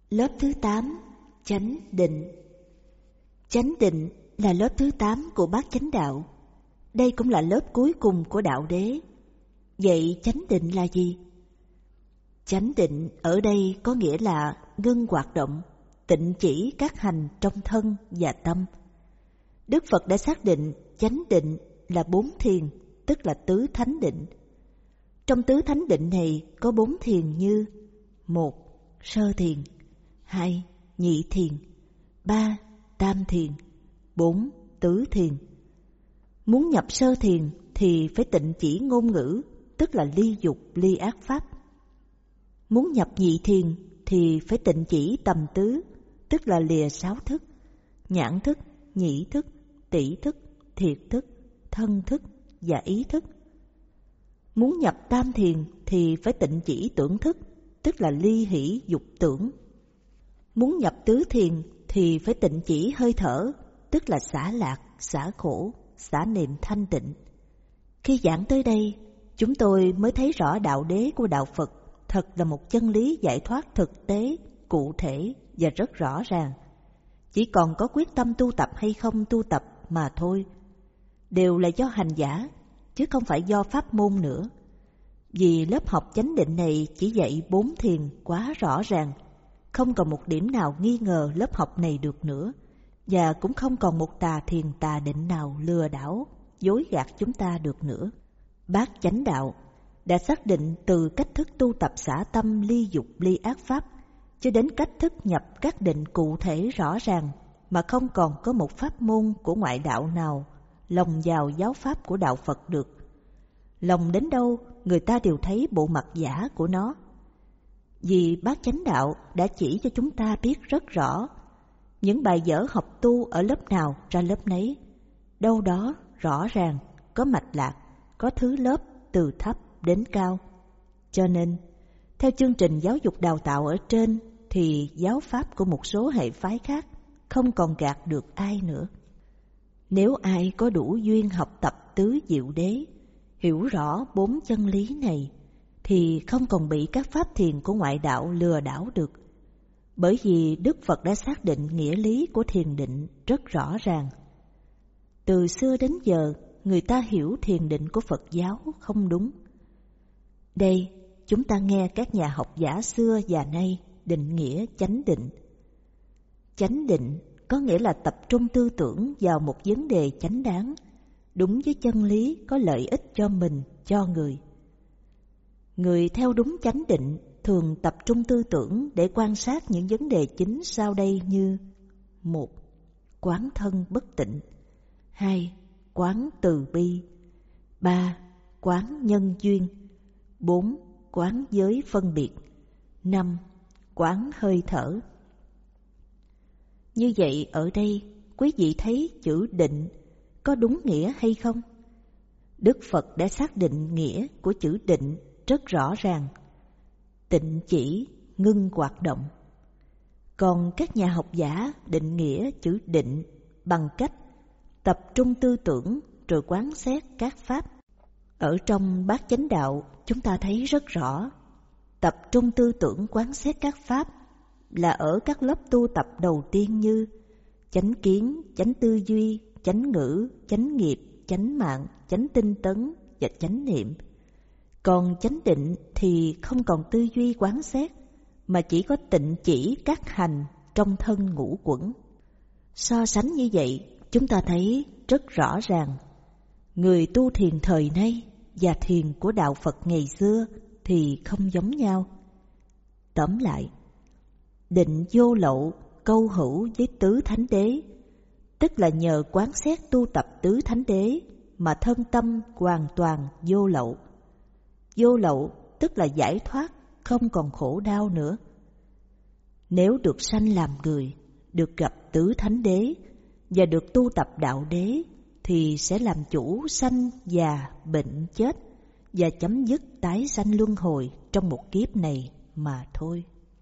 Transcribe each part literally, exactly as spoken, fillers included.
Lớp thứ tám, chánh định. Chánh định là lớp thứ tám của bát chánh đạo. Đây cũng là lớp cuối cùng của đạo đế. Vậy chánh định là gì? Chánh định ở đây có nghĩa là ngưng hoạt động, tịnh chỉ các hành trong thân và tâm. Đức Phật đã xác định chánh định là bốn thiền, tức là tứ thánh định. Trong tứ thánh định này có bốn thiền như: một, sơ thiền; hai, nhị thiền; ba, tam thiền; bốn, tứ thiền. Muốn nhập sơ thiền thì phải tịnh chỉ ngôn ngữ, tức là ly dục ly ác pháp. Muốn nhập nhị thiền thì phải tịnh chỉ tầm tứ, tức là lìa sáu thức: nhãn thức, nhĩ thức, tỷ thức, thiệt thức, thân thức và ý thức. Muốn nhập tam thiền thì phải tịnh chỉ tưởng thức, tức là ly hỷ dục tưởng. Muốn nhập tứ thiền thì phải tịnh chỉ hơi thở, tức là xả lạc, xả khổ, xả niệm thanh tịnh. Khi giảng tới đây, chúng tôi mới thấy rõ đạo đế của đạo Phật thật là một chân lý giải thoát thực tế, cụ thể và rất rõ ràng. Chỉ còn có quyết tâm tu tập hay không tu tập mà thôi. Đều là do hành giả, chứ không phải do pháp môn nữa. Vì lớp học chánh định này chỉ dạy bốn thiền quá rõ ràng, không còn một điểm nào nghi ngờ lớp học này được nữa, và cũng không còn một tà thiền tà định nào lừa đảo, dối gạt chúng ta được nữa. Bát chánh đạo đã xác định từ cách thức tu tập xả tâm ly dục ly ác pháp cho đến cách thức nhập các định cụ thể rõ ràng, mà không còn có một pháp môn của ngoại đạo nào lồng vào giáo pháp của đạo Phật được. Lồng đến đâu người ta đều thấy bộ mặt giả của nó. Vì bát chánh đạo đã chỉ cho chúng ta biết rất rõ, những bài vở học tu ở lớp nào ra lớp nấy, đâu đó rõ ràng, có mạch lạc, có thứ lớp từ thấp đến cao. Cho nên, theo chương trình giáo dục đào tạo ở trên thì giáo pháp của một số hệ phái khác không còn gạt được ai nữa. Nếu ai có đủ duyên học tập tứ diệu đế, hiểu rõ bốn chân lý này, thì không còn bị các pháp thiền của ngoại đạo lừa đảo được. Bởi vì Đức Phật đã xác định nghĩa lý của thiền định rất rõ ràng. Từ xưa đến giờ, người ta hiểu thiền định của Phật giáo không đúng. Đây, chúng ta nghe các nhà học giả xưa và nay định nghĩa chánh định. Chánh định có nghĩa là tập trung tư tưởng vào một vấn đề chánh đáng, đúng với chân lý, có lợi ích cho mình, cho người. Người theo đúng chánh định thường tập trung tư tưởng để quan sát những vấn đề chính sau đây như: một, quán thân bất tịnh; hai, quán từ bi; ba, quán nhân duyên; bốn, quán giới phân biệt; năm, quán hơi thở. Như vậy ở đây quý vị thấy chữ định có đúng nghĩa hay không? Đức Phật đã xác định nghĩa của chữ định rất rõ ràng: tịnh chỉ, ngưng hoạt động. Còn các nhà học giả định nghĩa chữ định bằng cách tập trung tư tưởng rồi quán xét các pháp. Ở trong bát chánh đạo chúng ta thấy rất rõ, tập trung tư tưởng quán xét các pháp là ở các lớp tu tập đầu tiên như chánh kiến, chánh tư duy, chánh ngữ, chánh nghiệp, chánh mạng, chánh tinh tấn và chánh niệm. Còn chánh định thì không còn tư duy quán xét, mà chỉ có tịnh chỉ các hành trong thân ngũ quẩn. So sánh như vậy, chúng ta thấy rất rõ ràng, người tu thiền thời nay và thiền của đạo Phật ngày xưa thì không giống nhau. Tóm lại, định vô lậu câu hữu với tứ thánh đế, tức là nhờ quán xét tu tập tứ thánh đế mà thân tâm hoàn toàn vô lậu. Vô lậu tức là giải thoát, không còn khổ đau nữa. Nếu được sanh làm người, được gặp tứ thánh đế và được tu tập đạo đế, thì sẽ làm chủ sanh già bệnh chết và chấm dứt tái sanh luân hồi trong một kiếp này mà thôi.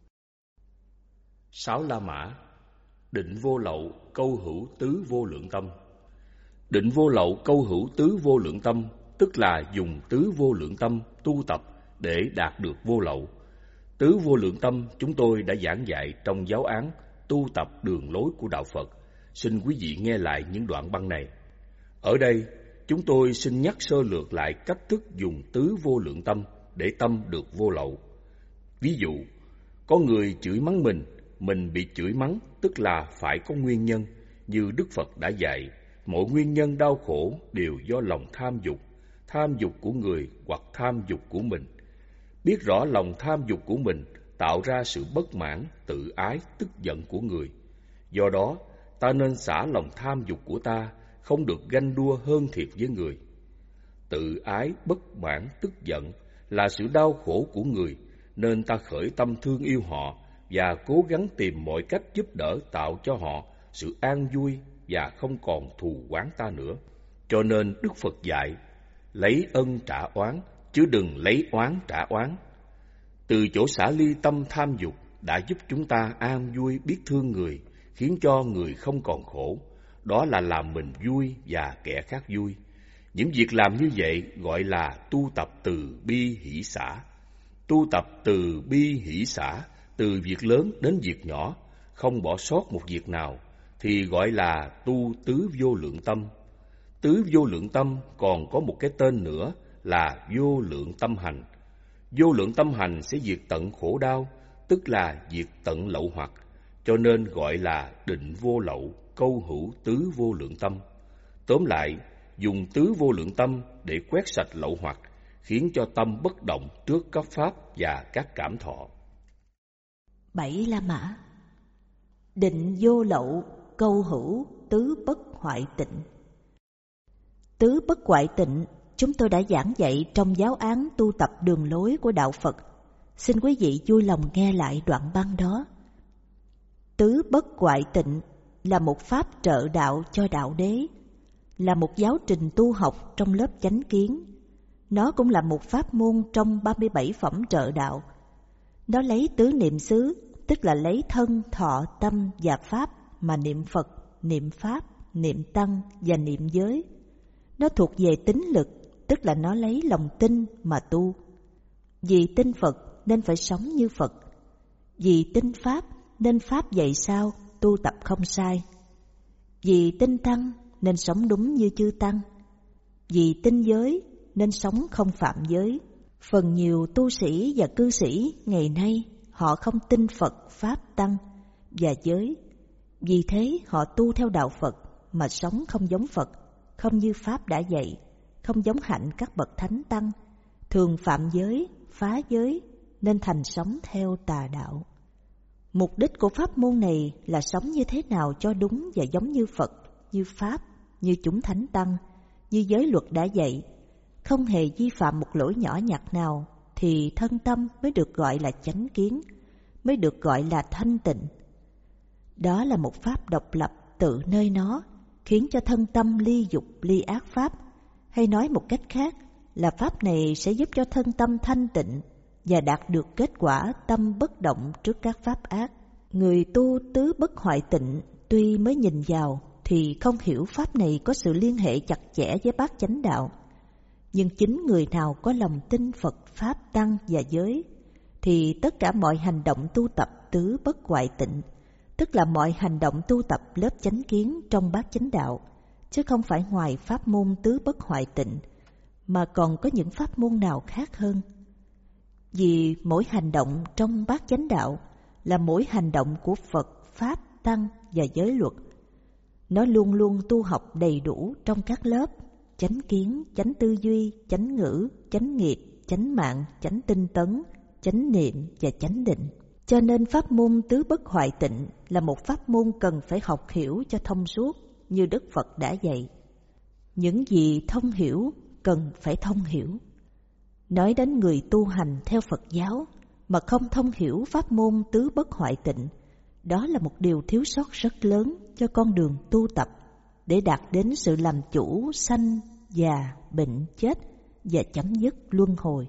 Sáu La Mã. Định vô lậu câu hữu tứ vô lượng tâm. Định vô lậu câu hữu tứ vô lượng tâm tức là dùng tứ vô lượng tâm tu tập để đạt được vô lậu. Tứ vô lượng tâm chúng tôi đã giảng dạy trong giáo án tu tập đường lối của Đạo Phật. Xin quý vị nghe lại những đoạn băng này. Ở đây, chúng tôi xin nhắc sơ lược lại cách thức dùng tứ vô lượng tâm để tâm được vô lậu. Ví dụ, có người chửi mắng mình, mình bị chửi mắng, tức là phải có nguyên nhân. Như Đức Phật đã dạy, mọi nguyên nhân đau khổ đều do lòng tham dục, tham dục của người hoặc tham dục của mình. Biết rõ lòng tham dục của mình tạo ra sự bất mãn, tự ái, tức giận của người. Do đó, ta nên xả lòng tham dục của ta, không được ganh đua hơn thiệt với người. Tự ái, bất mãn, tức giận là sự đau khổ của người, nên ta khởi tâm thương yêu họ và cố gắng tìm mọi cách giúp đỡ tạo cho họ sự an vui và không còn thù oán ta nữa. Cho nên Đức Phật dạy, lấy ân trả oán, chứ đừng lấy oán trả oán. Từ chỗ xả ly tâm tham dục đã giúp chúng ta an vui biết thương người, khiến cho người không còn khổ. Đó là làm mình vui và kẻ khác vui. Những việc làm như vậy gọi là tu tập từ bi hỷ xả. Tu tập từ bi hỷ xả, từ việc lớn đến việc nhỏ, không bỏ sót một việc nào, thì gọi là tu tứ vô lượng tâm. Tứ vô lượng tâm còn có một cái tên nữa là vô lượng tâm hành. Vô lượng tâm hành sẽ diệt tận khổ đau, tức là diệt tận lậu hoặc, cho nên gọi là định vô lậu, câu hữu tứ vô lượng tâm. Tóm lại, dùng tứ vô lượng tâm để quét sạch lậu hoặc, khiến cho tâm bất động trước các pháp và các cảm thọ. Bảy La Mã. Định vô lậu, câu hữu tứ bất hoại tịnh. Tứ bất hoại tịnh chúng tôi đã giảng dạy trong giáo án tu tập đường lối của Đạo Phật. Xin quý vị vui lòng nghe lại đoạn băng đó. Tứ bất hoại tịnh là một pháp trợ đạo cho đạo đế, là một giáo trình tu học trong lớp chánh kiến. Nó cũng là một pháp môn trong ba mươi bảy phẩm trợ đạo. Nó lấy tứ niệm xứ, tức là lấy thân, thọ, tâm và pháp mà niệm Phật, niệm Pháp, niệm Tăng và niệm giới. Nó thuộc về tín lực, tức là nó lấy lòng tin mà tu. Vì tin Phật nên phải sống như Phật. Vì tin Pháp nên Pháp dạy sao tu tập không sai. Vì tin Tăng nên sống đúng như chư Tăng. Vì tin giới nên sống không phạm giới. Phần nhiều tu sĩ và cư sĩ ngày nay họ không tin Phật, Pháp, Tăng và giới. Vì thế họ tu theo đạo Phật mà sống không giống Phật, không như Pháp đã dạy, không giống hạnh các bậc thánh tăng, thường phạm giới, phá giới nên thành sống theo tà đạo. Mục đích của pháp môn này là sống như thế nào cho đúng và giống như Phật, như Pháp, như chúng thánh tăng, như giới luật đã dạy, không hề vi phạm một lỗi nhỏ nhặt nào, thì thân tâm mới được gọi là chánh kiến, mới được gọi là thanh tịnh. Đó là một pháp độc lập tự nơi nó, khiến cho thân tâm ly dục, ly ác pháp. Hay nói một cách khác là pháp này sẽ giúp cho thân tâm thanh tịnh và đạt được kết quả tâm bất động trước các pháp ác. Người tu tứ bất hoại tịnh tuy mới nhìn vào thì không hiểu pháp này có sự liên hệ chặt chẽ với bát chánh đạo. Nhưng chính người nào có lòng tin Phật, Pháp, Tăng và giới thì tất cả mọi hành động tu tập tứ bất hoại tịnh, tức là mọi hành động tu tập lớp chánh kiến trong bát chánh đạo, chứ không phải ngoài pháp môn tứ bất hoại tịnh, mà còn có những pháp môn nào khác hơn. Vì mỗi hành động trong bát chánh đạo là mỗi hành động của Phật, Pháp, Tăng và giới luật. Nó luôn luôn tu học đầy đủ trong các lớp chánh kiến, chánh tư duy, chánh ngữ, chánh nghiệp, chánh mạng, chánh tinh tấn, chánh niệm và chánh định. Cho nên pháp môn tứ bất hoại tịnh là một pháp môn cần phải học hiểu cho thông suốt như Đức Phật đã dạy. Những gì thông hiểu cần phải thông hiểu. Nói đến người tu hành theo Phật giáo mà không thông hiểu pháp môn tứ bất hoại tịnh, đó là một điều thiếu sót rất lớn cho con đường tu tập để đạt đến sự làm chủ sanh, già, bệnh, chết và chấm dứt luân hồi.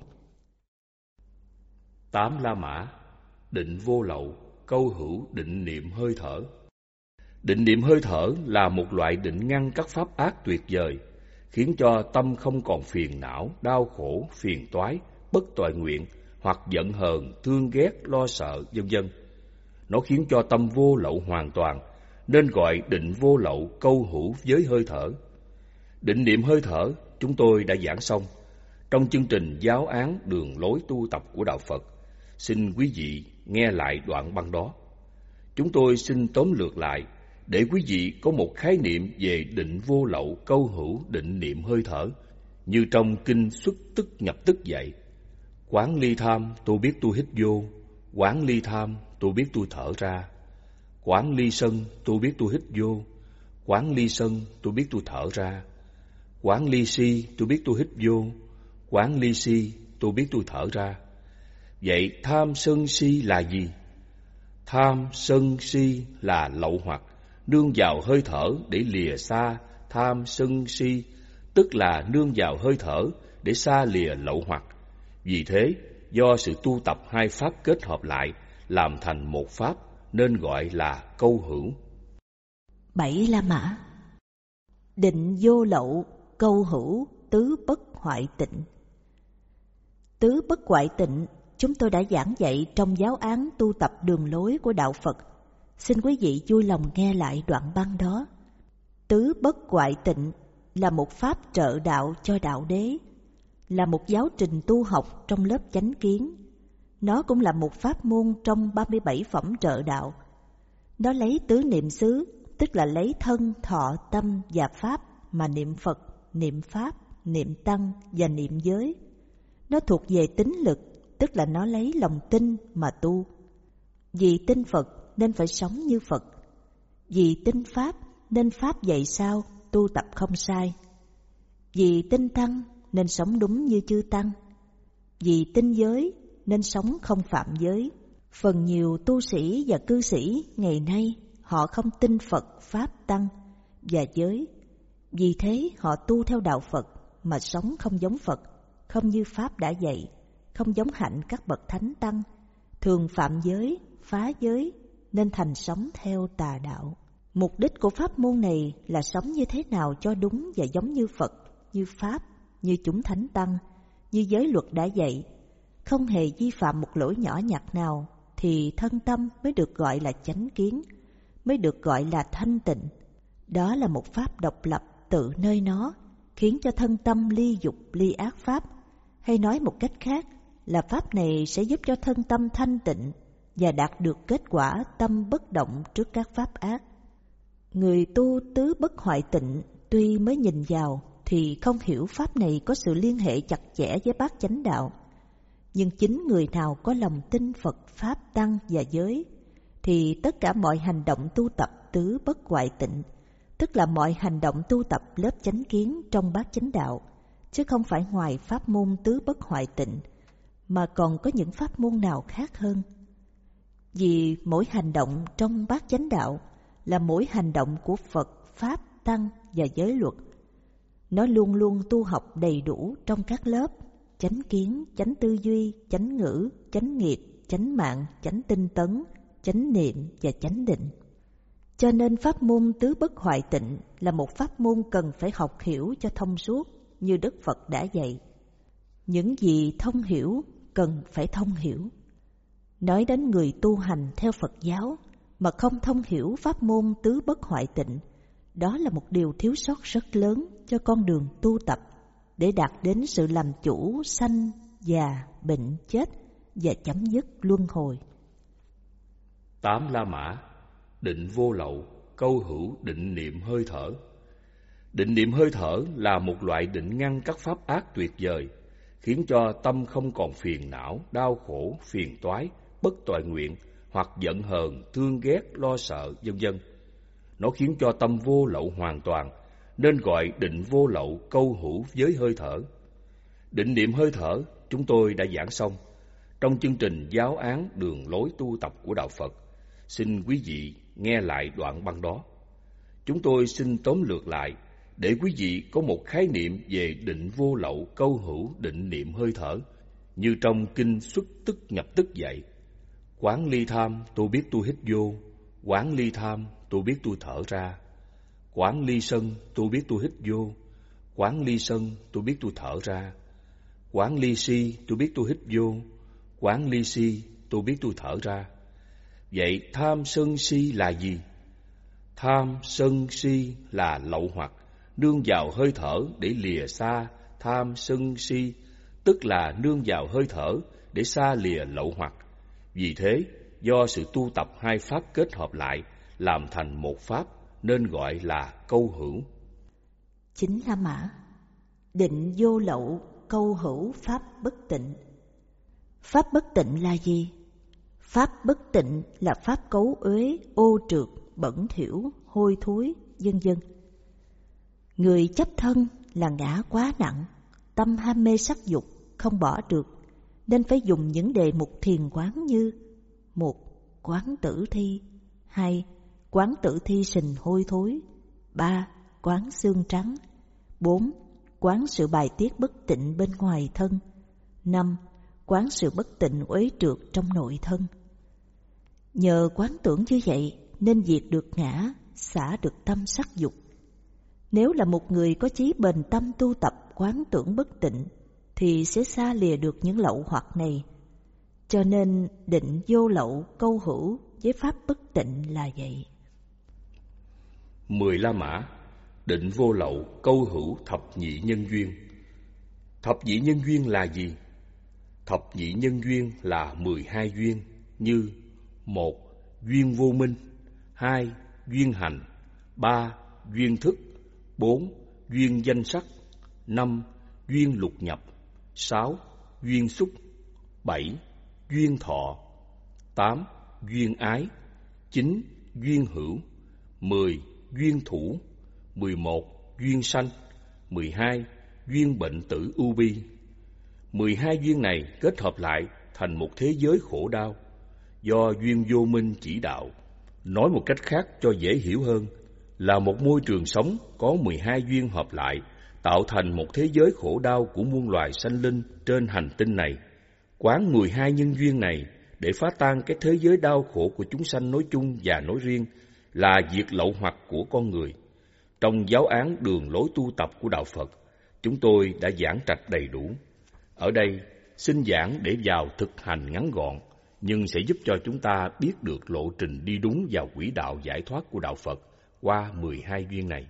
Tám La Mã. Định vô lậu, câu hữu định niệm hơi thở. Định niệm hơi thở là một loại định ngăn các pháp ác tuyệt vời, khiến cho tâm không còn phiền não, đau khổ, phiền toái, bất toại nguyện hoặc giận hờn, thương ghét, lo sợ, vân vân. Nó khiến cho tâm vô lậu hoàn toàn, nên gọi định vô lậu câu hữu với hơi thở. Định niệm hơi thở chúng tôi đã giảng xong trong chương trình giáo án đường lối tu tập của Đạo Phật. Xin quý vị nghe lại đoạn băng đó. Chúng tôi xin tóm lược lại để quý vị có một khái niệm về định vô lậu câu hữu định niệm hơi thở, như trong kinh Xuất Tức Nhập Tức dạy: quán ly tham, tôi biết tôi hít vô; quán ly tham, tôi biết tôi thở ra; quán ly sân, tôi biết tôi hít vô; quán ly sân, tôi biết tôi thở ra; quán ly si, tôi biết tôi hít vô; quán ly si, tôi biết tôi thở ra. Vậy tham sân si là gì? Tham sân si là lậu hoặc, nương vào hơi thở để lìa xa tham sân si, tức là nương vào hơi thở để xa lìa lậu hoặc. Vì thế, do sự tu tập hai pháp kết hợp lại làm thành một pháp, nên gọi là câu hữu. Bảy La Mã. Định vô lậu câu hữu tứ bất hoại tịnh. Tứ bất hoại tịnh chúng tôi đã giảng dạy trong giáo án tu tập đường lối của Đạo Phật. Xin quý vị vui lòng nghe lại đoạn băng đó. Tứ bất hoại tịnh là một pháp trợ đạo cho đạo đế, là một giáo trình tu học trong lớp chánh kiến. Nó cũng là một pháp môn trong ba mươi bảy phẩm trợ đạo. Nó lấy tứ niệm xứ, tức là lấy thân, thọ, tâm và pháp mà niệm Phật, niệm Pháp, niệm Tăng và niệm giới. Nó thuộc về tín lực, tức là nó lấy lòng tin mà tu. Vì tin Phật nên phải sống như Phật. Vì tin Pháp nên Pháp dạy sao tu tập không sai. Vì tin Tăng nên sống đúng như chư Tăng. Vì tin giới nên sống không phạm giới. Phần nhiều tu sĩ và cư sĩ ngày nay họ không tin Phật, Pháp, Tăng và giới. Vì thế họ tu theo đạo Phật mà sống không giống Phật, không như Pháp đã dạy, không giống hạnh các bậc thánh tăng, thường phạm giới, phá giới nên thành sống theo tà đạo. Mục đích của pháp môn này là sống như thế nào cho đúng và giống như Phật, như Pháp, như chúng thánh tăng, như giới luật đã dạy, không hề vi phạm một lỗi nhỏ nhặt nào, thì thân tâm mới được gọi là chánh kiến, mới được gọi là thanh tịnh. Đó là một pháp độc lập tự nơi nó, khiến cho thân tâm ly dục ly ác pháp. Hay nói một cách khác là pháp này sẽ giúp cho thân tâm thanh tịnh và đạt được kết quả tâm bất động trước các pháp ác. Người tu tứ bất hoại tịnh tuy mới nhìn vào thì không hiểu pháp này có sự liên hệ chặt chẽ với bát chánh đạo. Nhưng chính người nào có lòng tin Phật, Pháp, Tăng và giới thì tất cả mọi hành động tu tập tứ bất hoại tịnh, tức là mọi hành động tu tập lớp chánh kiến trong bát chánh đạo, chứ không phải ngoài pháp môn tứ bất hoại tịnh, mà còn có những pháp môn nào khác hơn. Vì mỗi hành động trong bát chánh đạo là mỗi hành động của Phật, Pháp, Tăng và giới luật. Nó luôn luôn tu học đầy đủ trong các lớp chánh kiến, chánh tư duy, chánh ngữ, chánh nghiệp, chánh mạng, chánh tinh tấn, chánh niệm và chánh định. Cho nên pháp môn tứ bất hoại tịnh là một pháp môn cần phải học hiểu cho thông suốt như Đức Phật đã dạy. Những gì thông hiểu cần phải thông hiểu. Nói đến người tu hành theo Phật giáo mà không thông hiểu pháp môn tứ bất hoại tịnh, đó là một điều thiếu sót rất lớn cho con đường tu tập để đạt đến sự làm chủ sanh, già, bệnh, chết và chấm dứt luân hồi. Tám La Mã. Định vô lậu câu hữu định niệm hơi thở. Định niệm hơi thở là một loại định ngăn các pháp ác tuyệt vời, khiến cho tâm không còn phiền não, đau khổ, phiền toái, bất toại nguyện hoặc giận hờn, thương ghét, lo sợ, vân vân. Nó khiến cho tâm vô lậu hoàn toàn, nên gọi định vô lậu câu hữu với hơi thở. Định niệm hơi thở chúng tôi đã giảng xong trong chương trình giáo án đường lối tu tập của Đạo Phật. Xin quý vị nghe lại đoạn băng đó. Chúng tôi xin tóm lược lại để quý vị có một khái niệm về định vô lậu câu hữu định niệm hơi thở, như trong kinh Xuất Tức Nhập Tức dạy: quán ly tham, tôi biết tôi hít vô; quán ly tham, tôi biết tôi thở ra; quán ly sân, tôi biết tôi hít vô; quán ly sân, tôi biết tôi thở ra; quán ly si, tôi biết tôi hít vô; Quán ly si, tôi biết tôi thở ra. Vậy tham sân si là gì? Tham sân si là lậu hoặc, nương vào hơi thở để lìa xa tham sân si, tức là nương vào hơi thở để xa lìa lậu hoặc. Vì thế, do sự tu tập hai pháp kết hợp lại, làm thành một pháp, nên gọi là câu hữu. Chính La Mã. Định vô lậu, câu hữu pháp bất tịnh. Pháp bất tịnh là gì? Pháp bất tịnh là pháp cấu uế, ô trượt, bẩn thỉu, hôi thối, vân vân. Người chấp thân là ngã quá nặng, tâm ham mê sắc dục không bỏ được, nên phải dùng những đề mục thiền quán như: một. Quán tử thi. Hai. Quán tử thi sình hôi thối. Ba. Quán xương trắng. Bốn. Quán sự bài tiết bất tịnh bên ngoài thân. Năm. Quán sự bất tịnh uế trượt trong nội thân. Nhờ quán tưởng như vậy nên diệt được ngã, xả được tâm sắc dục. Nếu là một người có chí bền tâm tu tập quán tưởng bất tịnh thì sẽ xa lìa được những lậu hoặc này. Cho nên định vô lậu câu hữu với pháp bất tịnh là vậy. Mười La Mã. Định vô lậu câu hữu thập nhị nhân duyên. Thập nhị nhân duyên là gì? Thập nhị nhân duyên là mười hai duyên như: một. Duyên vô minh. Hai. Duyên hành. Ba. Duyên thức. Bốn. Duyên danh sắc. Năm. Duyên lục nhập. Sáu. Duyên xúc. Bảy. Duyên thọ. Tám. Duyên ái. Chín. Duyên hữu. Mười. Duyên thủ. Mười một. Duyên sanh. Mười hai. Duyên bệnh tử ưu bi. Mười hai duyên này kết hợp lại thành một thế giới khổ đau, do duyên vô minh chỉ đạo. Nói một cách khác cho dễ hiểu hơn, là một môi trường sống có mười hai duyên hợp lại, tạo thành một thế giới khổ đau của muôn loài sanh linh trên hành tinh này. Quán mười hai nhân duyên này để phá tan cái thế giới đau khổ của chúng sanh nói chung và nói riêng, là diệt lậu hoặc của con người. Trong giáo án đường lối tu tập của Đạo Phật, chúng tôi đã giảng trạch đầy đủ. Ở đây, xin giảng để vào thực hành ngắn gọn, nhưng sẽ giúp cho chúng ta biết được lộ trình đi đúng vào quỹ đạo giải thoát của Đạo Phật qua mười hai duyên này.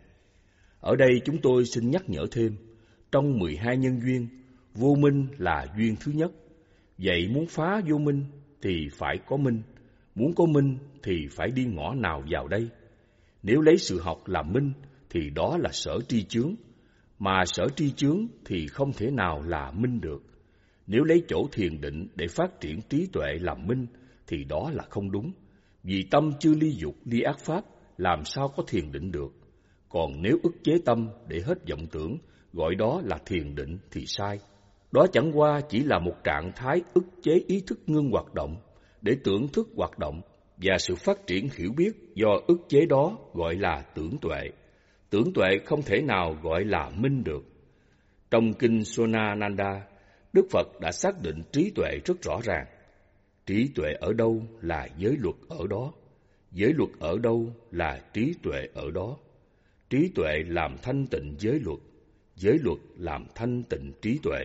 Ở đây chúng tôi xin nhắc nhở thêm, trong mười hai nhân duyên, vô minh là duyên thứ nhất. Vậy muốn phá vô minh thì phải có minh, muốn có minh thì phải đi ngõ nào vào đây? Nếu lấy sự học làm minh thì đó là sở tri chướng, mà sở tri chướng thì không thể nào là minh được. Nếu lấy chỗ thiền định để phát triển trí tuệ làm minh thì đó là không đúng, vì tâm chưa ly dục ly ác pháp, làm sao có thiền định được. Còn nếu ức chế tâm để hết vọng tưởng, gọi đó là thiền định thì sai. Đó chẳng qua chỉ là một trạng thái ức chế ý thức ngưng hoạt động để tưởng thức hoạt động, và sự phát triển hiểu biết do ức chế đó gọi là tưởng tuệ. Tưởng tuệ không thể nào gọi là minh được. Trong kinh Sonananda, Đức Phật đã xác định trí tuệ rất rõ ràng. Trí tuệ ở đâu là giới luật ở đó, giới luật ở đâu là trí tuệ ở đó. Trí tuệ làm thanh tịnh giới luật, giới luật làm thanh tịnh trí tuệ.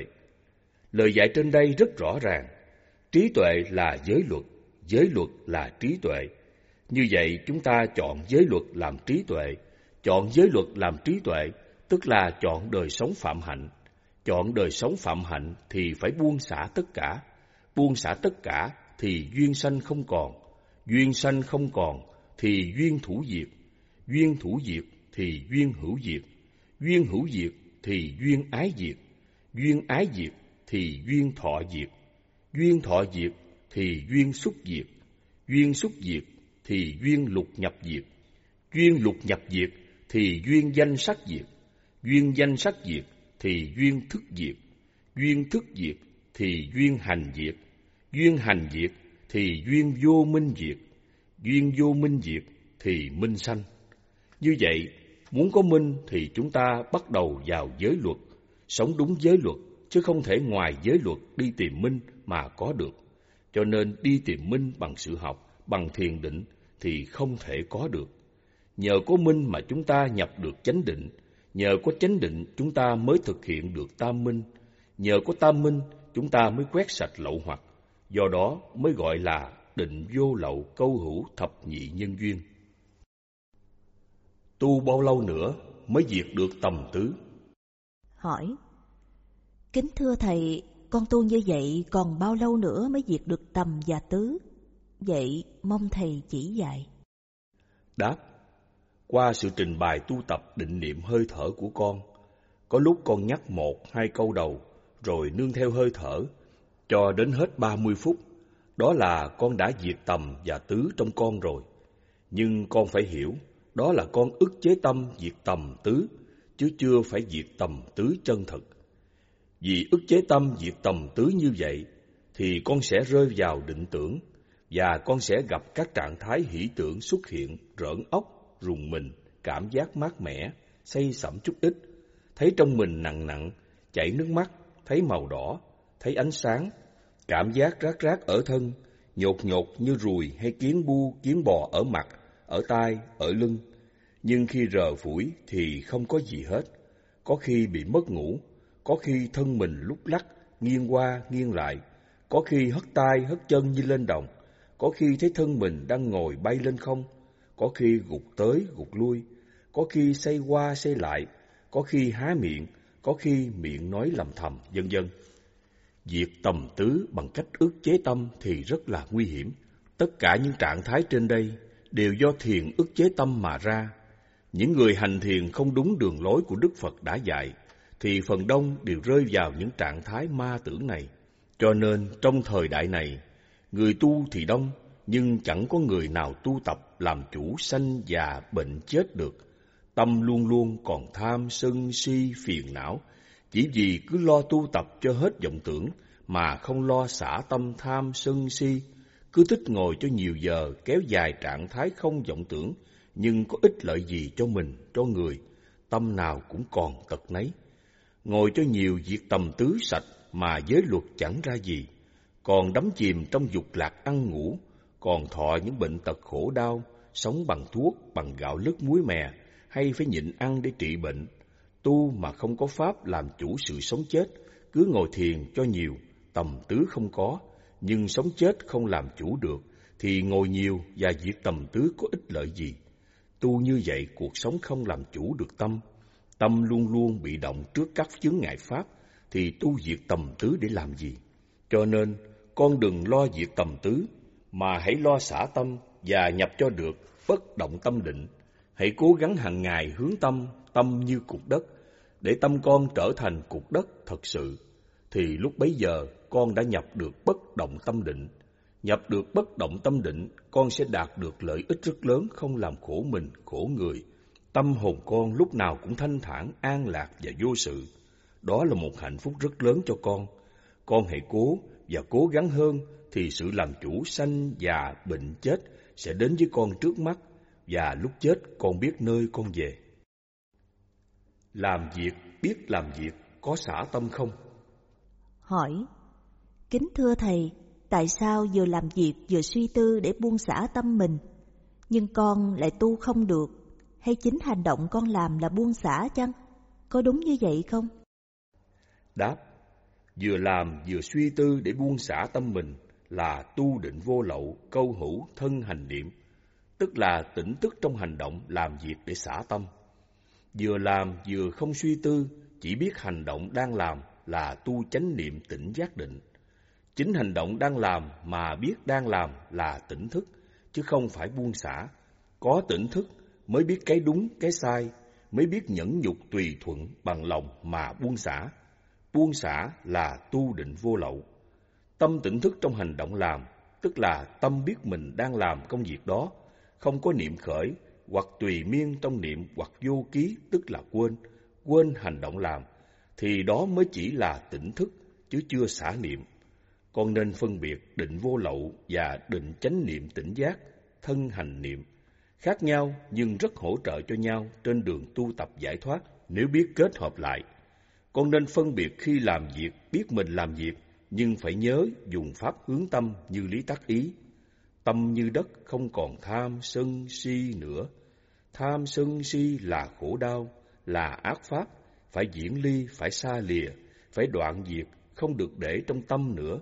Lời dạy trên đây rất rõ ràng, trí tuệ là giới luật, giới luật là trí tuệ. Như vậy chúng ta chọn giới luật làm trí tuệ. Chọn giới luật làm trí tuệ, tức là chọn đời sống phạm hạnh. Chọn đời sống phạm hạnh thì phải buông xả tất cả. Buông xả tất cả thì duyên sanh không còn. Duyên sanh không còn thì duyên thủ diệt. Duyên thủ diệt thì duyên hữu diệt. Duyên hữu diệt thì duyên ái diệt. Duyên ái diệt thì duyên thọ diệt. Duyên thọ diệt thì duyên xúc diệt. Duyên xúc diệt thì duyên lục nhập diệt. Duyên lục nhập diệt thì duyên danh sắc diệt. Duyên danh sắc diệt thì duyên thức diệt. Duyên thức diệt thì duyên hành diệt. Duyên hành diệt thì duyên vô minh diệt. Duyên vô minh diệt thì minh sanh. Như vậy, muốn có minh thì chúng ta bắt đầu vào giới luật, sống đúng giới luật, chứ không thể ngoài giới luật đi tìm minh mà có được. Cho nên đi tìm minh bằng sự học, bằng thiền định thì không thể có được. Nhờ có minh mà chúng ta nhập được chánh định, nhờ có chánh định chúng ta mới thực hiện được tam minh, nhờ có tam minh chúng ta mới quét sạch lậu hoặc. Do đó mới gọi là định vô lậu câu hữu thập nhị nhân duyên. Tu bao lâu nữa mới diệt được tầm tứ? Hỏi: Kính thưa thầy, con tu như vậy còn bao lâu nữa mới diệt được tầm và tứ? Vậy mong thầy chỉ dạy. Đáp: qua sự trình bày tu tập định niệm hơi thở của con, có lúc con nhắc một hai câu đầu, rồi nương theo hơi thở, cho đến hết ba mươi phút, đó là con đã diệt tầm và tứ trong con rồi. Nhưng con phải hiểu, đó là con ức chế tâm diệt tầm tứ, chứ chưa phải diệt tầm tứ chân thực. Vì ức chế tâm diệt tầm tứ như vậy, thì con sẽ rơi vào định tưởng, và con sẽ gặp các trạng thái hỷ tưởng xuất hiện, rợn óc, rùng mình, cảm giác mát mẻ, say sẩm chút ít, thấy trong mình nặng nặng, chảy nước mắt, thấy màu đỏ, thấy ánh sáng, cảm giác rát rát ở thân, nhột nhột như ruồi hay kiến bu, kiến bò ở mặt, ở tai, ở lưng. Nhưng khi rờ phủi thì không có gì hết. Có khi bị mất ngủ, có khi thân mình lúc lắc, nghiêng qua, nghiêng lại, có khi hất tay, hất chân như lên đồng, có khi thấy thân mình đang ngồi bay lên không, có khi gục tới, gục lui, có khi xoay qua, xoay lại, có khi há miệng, có khi miệng nói lầm thầm, vân vân. Diệt tầm tứ bằng cách ức chế tâm thì rất là nguy hiểm. Tất cả những trạng thái trên đây đều do thiền ức chế tâm mà ra. Những người hành thiền không đúng đường lối của Đức Phật đã dạy, thì phần đông đều rơi vào những trạng thái ma tưởng này. Cho nên trong thời đại này, người tu thì đông, nhưng chẳng có người nào tu tập làm chủ sanh già bệnh chết được. Tâm luôn luôn còn tham sân si phiền não, chỉ vì cứ lo tu tập cho hết vọng tưởng mà không lo xả tâm tham sân si, cứ thích ngồi cho nhiều giờ kéo dài trạng thái không vọng tưởng, nhưng có ích lợi gì cho mình, cho người, tâm nào cũng còn tật nấy. Ngồi cho nhiều diệt tầm tứ sạch mà giới luật chẳng ra gì, còn đắm chìm trong dục lạc ăn ngủ, còn thọ những bệnh tật khổ đau, sống bằng thuốc, bằng gạo lứt muối mè, hay phải nhịn ăn để trị bệnh. Tu mà không có pháp làm chủ sự sống chết, cứ ngồi thiền cho nhiều, tầm tứ không có, nhưng sống chết không làm chủ được, thì ngồi nhiều và diệt tầm tứ có ích lợi gì? Tu như vậy cuộc sống không làm chủ được tâm, tâm luôn luôn bị động trước các chướng ngại pháp, thì tu diệt tầm tứ để làm gì? Cho nên con đừng lo diệt tầm tứ, mà hãy lo xả tâm và nhập cho được bất động tâm định. Hãy cố gắng hàng ngày hướng tâm, tâm như cục đất, để tâm con trở thành cục đất thật sự, thì lúc bấy giờ con đã nhập được bất động tâm định. Nhập được bất động tâm định, con sẽ đạt được lợi ích rất lớn, không làm khổ mình, khổ người. Tâm hồn con lúc nào cũng thanh thản, an lạc và vô sự. Đó là một hạnh phúc rất lớn cho con. Con hãy cố và cố gắng hơn, thì sự làm chủ sanh già bệnh chết sẽ đến với con trước mắt, và lúc chết con biết nơi con về. Làm việc, biết làm việc, có xả tâm không? Hỏi: Kính thưa thầy, tại sao vừa làm việc vừa suy tư để buông xả tâm mình, nhưng con lại tu không được? Hay chính hành động con làm là buông xả chăng? Có đúng như vậy không? Đáp: vừa làm vừa suy tư để buông xả tâm mình là tu định vô lậu, câu hữu thân hành niệm, tức là tỉnh thức trong hành động làm việc để xả tâm. Vừa làm vừa không suy tư, chỉ biết hành động đang làm là tu chánh niệm tỉnh giác định. Chính hành động đang làm mà biết đang làm là tỉnh thức, chứ không phải buông xả. Có tỉnh thức mới biết cái đúng, cái sai, mới biết nhẫn nhục tùy thuận bằng lòng mà buông xả. Buông xả là tu định vô lậu. Tâm tỉnh thức trong hành động làm, tức là tâm biết mình đang làm công việc đó, không có niệm khởi, hoặc tùy miên trong niệm, hoặc vô ký, tức là quên, quên hành động làm, thì đó mới chỉ là tỉnh thức, chứ chưa xả niệm. Con nên phân biệt định vô lậu và định chánh niệm tỉnh giác, thân hành niệm. Khác nhau nhưng rất hỗ trợ cho nhau trên đường tu tập giải thoát nếu biết kết hợp lại. Con nên phân biệt khi làm việc, biết mình làm việc, nhưng phải nhớ dùng pháp hướng tâm như lý tác ý. Tâm như đất không còn tham, sân, si nữa. Tham, sân, si là khổ đau, là ác pháp, phải diễn ly, phải xa lìa, phải đoạn diệt, không được để trong tâm nữa.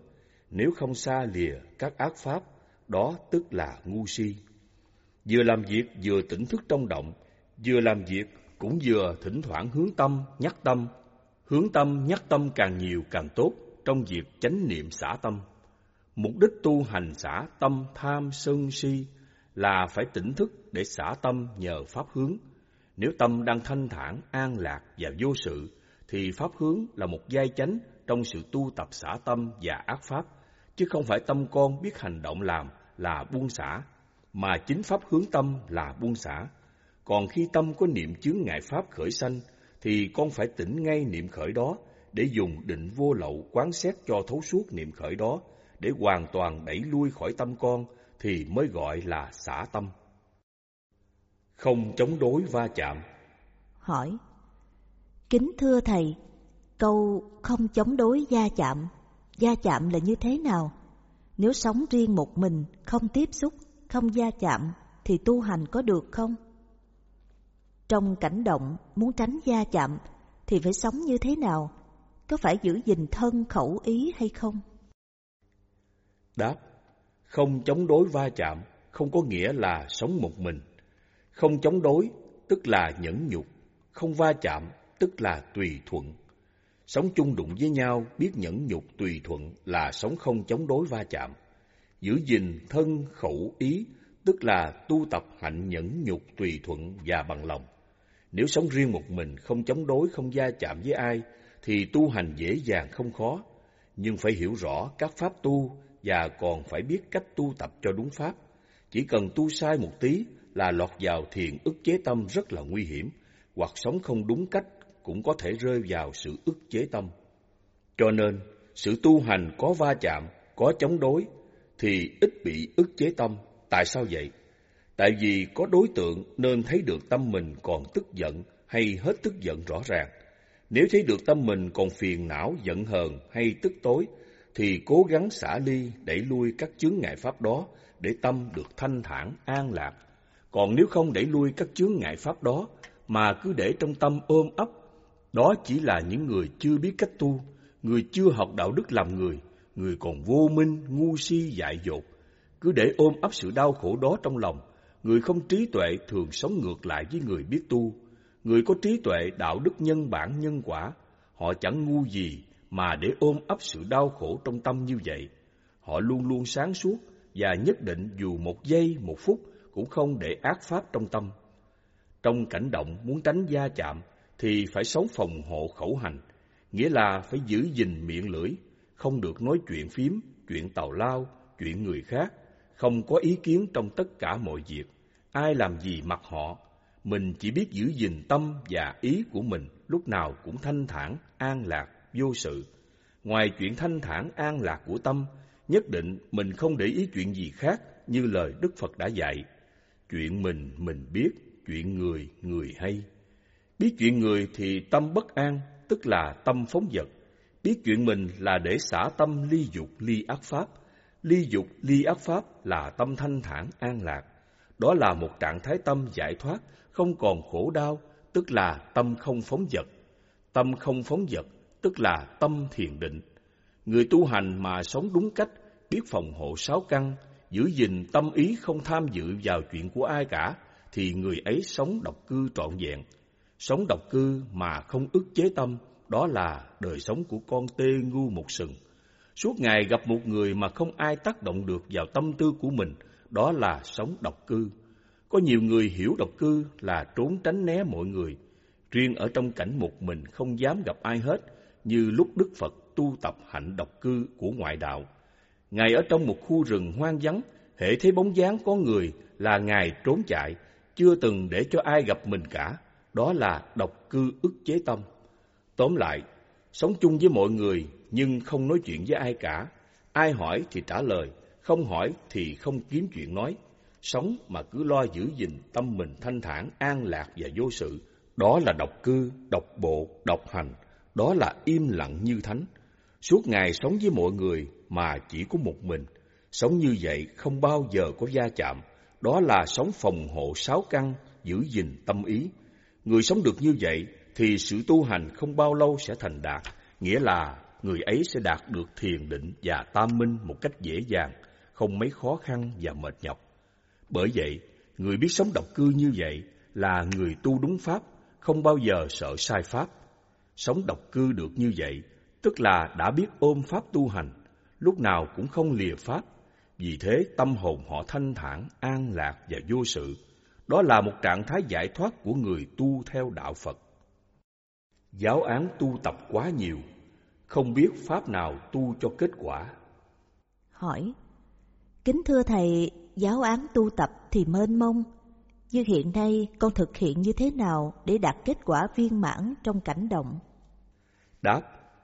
nếu không xa lìa các ác pháp, đó tức là ngu si. Vừa làm việc vừa tỉnh thức trong động, vừa làm việc cũng vừa thỉnh thoảng hướng tâm, nhắc tâm. Hướng tâm, nhắc tâm càng nhiều càng tốt trong việc chánh niệm xả tâm. Mục đích tu hành xả tâm tham sân si là phải tỉnh thức để xả tâm nhờ pháp hướng. Nếu tâm đang thanh thản, an lạc và vô sự, thì pháp hướng là một giai chánh trong sự tu tập xả tâm và ác pháp, chứ không phải tâm con biết hành động làm là buông xả, mà chính pháp hướng tâm là buông xả. Còn khi tâm có niệm chướng ngại pháp khởi sanh, thì con phải tỉnh ngay niệm khởi đó, để dùng định vô lậu quán xét cho thấu suốt niệm khởi đó, để hoàn toàn đẩy lui khỏi tâm con, thì mới gọi là xả tâm. Không chống đối va chạm. Hỏi: Kính thưa Thầy, câu không chống đối va chạm, va chạm là như thế nào? Nếu sống riêng một mình, không tiếp xúc, không va chạm, thì tu hành có được không? Trong cảnh động, muốn tránh va chạm, thì phải sống như thế nào? Có phải giữ gìn thân khẩu ý hay không? Đáp: không chống đối va chạm không có nghĩa là sống một mình. Không chống đối tức là nhẫn nhục, không va chạm tức là tùy thuận. Sống chung đụng với nhau, biết nhẫn nhục tùy thuận là sống không chống đối va chạm. Giữ gìn thân khẩu ý tức là tu tập hạnh nhẫn nhục tùy thuận và bằng lòng. Nếu sống riêng một mình, không chống đối, không va chạm với ai, thì tu hành dễ dàng không khó. Nhưng phải hiểu rõ các pháp tu và còn phải biết cách tu tập cho đúng pháp. Chỉ cần tu sai một tí là lọt vào thiền ức chế tâm rất là nguy hiểm, hoặc sống không đúng cách cũng có thể rơi vào sự ức chế tâm. Cho nên, sự tu hành có va chạm, có chống đối thì ít bị ức chế tâm. Tại sao vậy? Tại vì có đối tượng nên thấy được tâm mình còn tức giận hay hết tức giận rõ ràng. Nếu thấy được tâm mình còn phiền não, giận hờn hay tức tối, thì cố gắng xả ly, đẩy lui các chướng ngại pháp đó để tâm được thanh thản, an lạc. Còn nếu không đẩy lui các chướng ngại pháp đó mà cứ để trong tâm ôm ấp, đó chỉ là những người chưa biết cách tu, người chưa học đạo đức làm người, người còn vô minh, ngu si, dại dột. Cứ để ôm ấp sự đau khổ đó trong lòng, người không trí tuệ thường sống ngược lại với người biết tu. Người có trí tuệ, đạo đức nhân bản nhân quả, họ chẳng ngu gì mà để ôm ấp sự đau khổ trong tâm như vậy. Họ luôn luôn sáng suốt và nhất định dù một giây, một phút cũng không để ác pháp trong tâm. Trong cảnh động muốn tránh va chạm thì phải sống phòng hộ khẩu hành, nghĩa là phải giữ gìn miệng lưỡi, không được nói chuyện phiếm, chuyện tào lao, chuyện người khác, không có ý kiến trong tất cả mọi việc, ai làm gì mặc họ. Mình chỉ biết giữ gìn tâm và ý của mình lúc nào cũng thanh thản, an lạc, vô sự. Ngoài chuyện thanh thản, an lạc của tâm, nhất định mình không để ý chuyện gì khác như lời Đức Phật đã dạy. Chuyện mình, mình biết, chuyện người, người hay. Biết chuyện người thì tâm bất an, tức là tâm phóng dật. Biết chuyện mình là để xả tâm ly dục, ly ác pháp. Ly dục, ly ác pháp là tâm thanh thản, an lạc. Đó là một trạng thái tâm giải thoát, không còn khổ đau, tức là tâm không phóng dật. Tâm không phóng dật, tức là tâm thiền định. Người tu hành mà sống đúng cách, biết phòng hộ sáu căn, giữ gìn tâm ý không tham dự vào chuyện của ai cả, thì người ấy sống độc cư trọn vẹn. Sống độc cư mà không ức chế tâm, đó là đời sống của con tê ngu một sừng. Suốt ngày gặp một người mà không ai tác động được vào tâm tư của mình, đó là sống độc cư. Có nhiều người hiểu độc cư là trốn tránh né mọi người, riêng ở trong cảnh một mình không dám gặp ai hết, như lúc Đức Phật tu tập hạnh độc cư của ngoại đạo. Ngài ở trong một khu rừng hoang vắng, hễ thấy bóng dáng có người là Ngài trốn chạy, chưa từng để cho ai gặp mình cả, đó là độc cư ức chế tâm. Tóm lại, sống chung với mọi người nhưng không nói chuyện với ai cả, ai hỏi thì trả lời, không hỏi thì không kiếm chuyện nói. Sống mà cứ lo giữ gìn tâm mình thanh thản, an lạc và vô sự, đó là độc cư, độc bộ, độc hành, đó là im lặng như thánh. Suốt ngày sống với mọi người mà chỉ có một mình, sống như vậy không bao giờ có va chạm, đó là sống phòng hộ sáu căn, giữ gìn tâm ý. Người sống được như vậy thì sự tu hành không bao lâu sẽ thành đạt, nghĩa là người ấy sẽ đạt được thiền định và tam minh một cách dễ dàng, không mấy khó khăn và mệt nhọc. Bởi vậy, người biết sống độc cư như vậy là người tu đúng pháp, không bao giờ sợ sai pháp. Sống độc cư được như vậy, tức là đã biết ôm pháp tu hành, lúc nào cũng không lìa pháp. Vì thế tâm hồn họ thanh thản, an lạc và vô sự. Đó là một trạng thái giải thoát của người tu theo đạo Phật. Giáo án tu tập quá nhiều, không biết pháp nào tu cho kết quả. Hỏi: Kính thưa Thầy, giáo án tu tập thì mênh mông, nhưng hiện nay con thực hiện như thế nào để đạt kết quả viên mãn trong cảnh động? Đáp: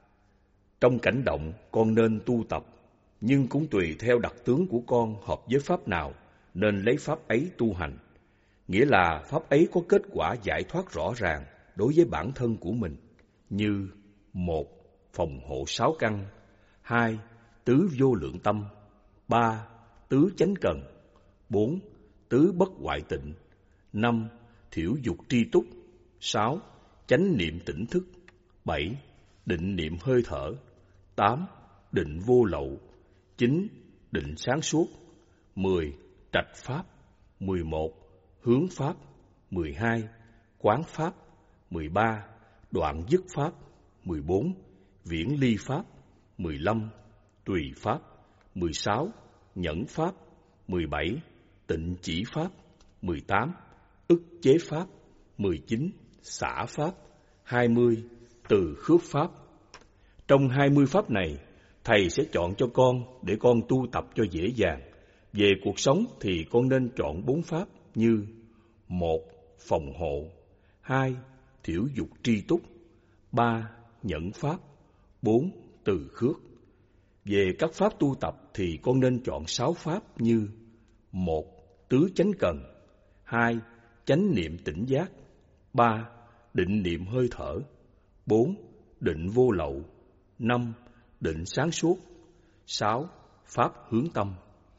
Trong cảnh động con nên tu tập, nhưng cũng tùy theo đặc tướng của con hợp với pháp nào, nên lấy pháp ấy tu hành. Nghĩa là pháp ấy có kết quả giải thoát rõ ràng đối với bản thân của mình, như: một. Phòng hộ sáu căn. Hai. Tứ vô lượng tâm. Ba. Tứ chánh cần. Bốn. Tứ bất hoại tịnh. Năm. Thiểu dục tri túc. Sáu. Chánh niệm tỉnh thức. Bảy. Định niệm hơi thở. Tám. Định vô lậu. Chín. Định sáng suốt. Mười. Trạch pháp. Mười một. Hướng pháp. Mười hai. Quán pháp. Mười ba. Đoạn dứt pháp. Mười bốn. Viễn ly pháp. Mười lăm. Tùy pháp. Mười sáu. Nhẫn pháp. Mười bảy. Tịnh chỉ pháp. Mười tám. Ức chế pháp. Mười chín. Xả pháp. Hai mươi. Từ khước pháp. Trong hai mươi pháp này, Thầy sẽ chọn cho con để con tu tập cho dễ dàng. Về cuộc sống thì con nên chọn bốn pháp như: một. Phòng hộ. Hai. Thiểu dục tri túc. Ba. Nhẫn pháp. Bốn. Từ khước. Về các pháp tu tập thì con nên chọn sáu pháp như: một. Tứ chánh cần. Hai. Chánh niệm tỉnh giác. Ba. Định niệm hơi thở. Bốn. Định vô lậu. Năm. Định sáng suốt. Sáu. Pháp hướng tâm.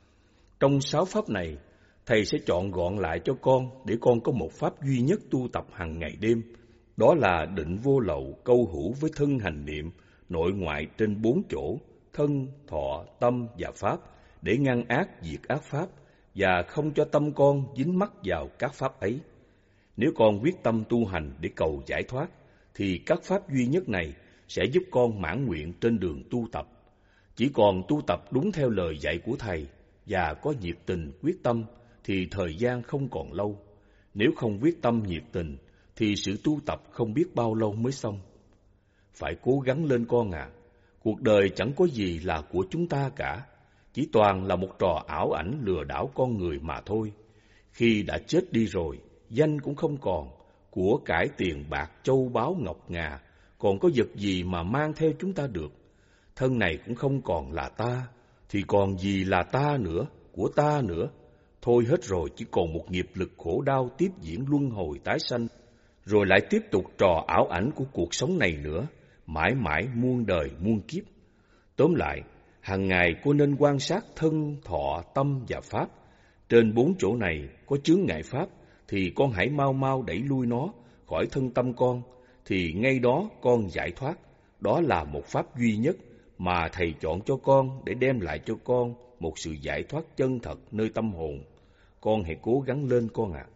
Trong sáu pháp này, Thầy sẽ chọn gọn lại cho con để con có một pháp duy nhất tu tập hàng ngày đêm. Đó là định vô lậu câu hữu với thân hành niệm, nội ngoại trên bốn chỗ, thân, thọ, tâm và pháp, để ngăn ác diệt ác pháp và không cho tâm con dính mắc vào các pháp ấy. Nếu con quyết tâm tu hành để cầu giải thoát, thì các pháp duy nhất này sẽ giúp con mãn nguyện trên đường tu tập. Chỉ còn tu tập đúng theo lời dạy của Thầy và có nhiệt tình, quyết tâm, thì thời gian không còn lâu. Nếu không quyết tâm nhiệt tình, thì sự tu tập không biết bao lâu mới xong. Phải cố gắng lên con à, cuộc đời chẳng có gì là của chúng ta cả, chỉ toàn là một trò ảo ảnh lừa đảo con người mà thôi. Khi đã chết đi rồi, danh cũng không còn, của cải tiền bạc, châu báu ngọc ngà, còn có vật gì mà mang theo chúng ta được. Thân này cũng không còn là ta, thì còn gì là ta nữa, của ta nữa. Thôi hết rồi, chỉ còn một nghiệp lực khổ đau tiếp diễn luân hồi tái sanh, rồi lại tiếp tục trò ảo ảnh của cuộc sống này nữa, mãi mãi muôn đời muôn kiếp. Tóm lại, hàng ngày cô nên quan sát thân, thọ, tâm và pháp. Trên bốn chỗ này có chướng ngại pháp, thì con hãy mau mau đẩy lui nó khỏi thân tâm con, thì ngay đó con giải thoát. Đó là một pháp duy nhất mà Thầy chọn cho con để đem lại cho con một sự giải thoát chân thật nơi tâm hồn. Con hãy cố gắng lên con ạ. À.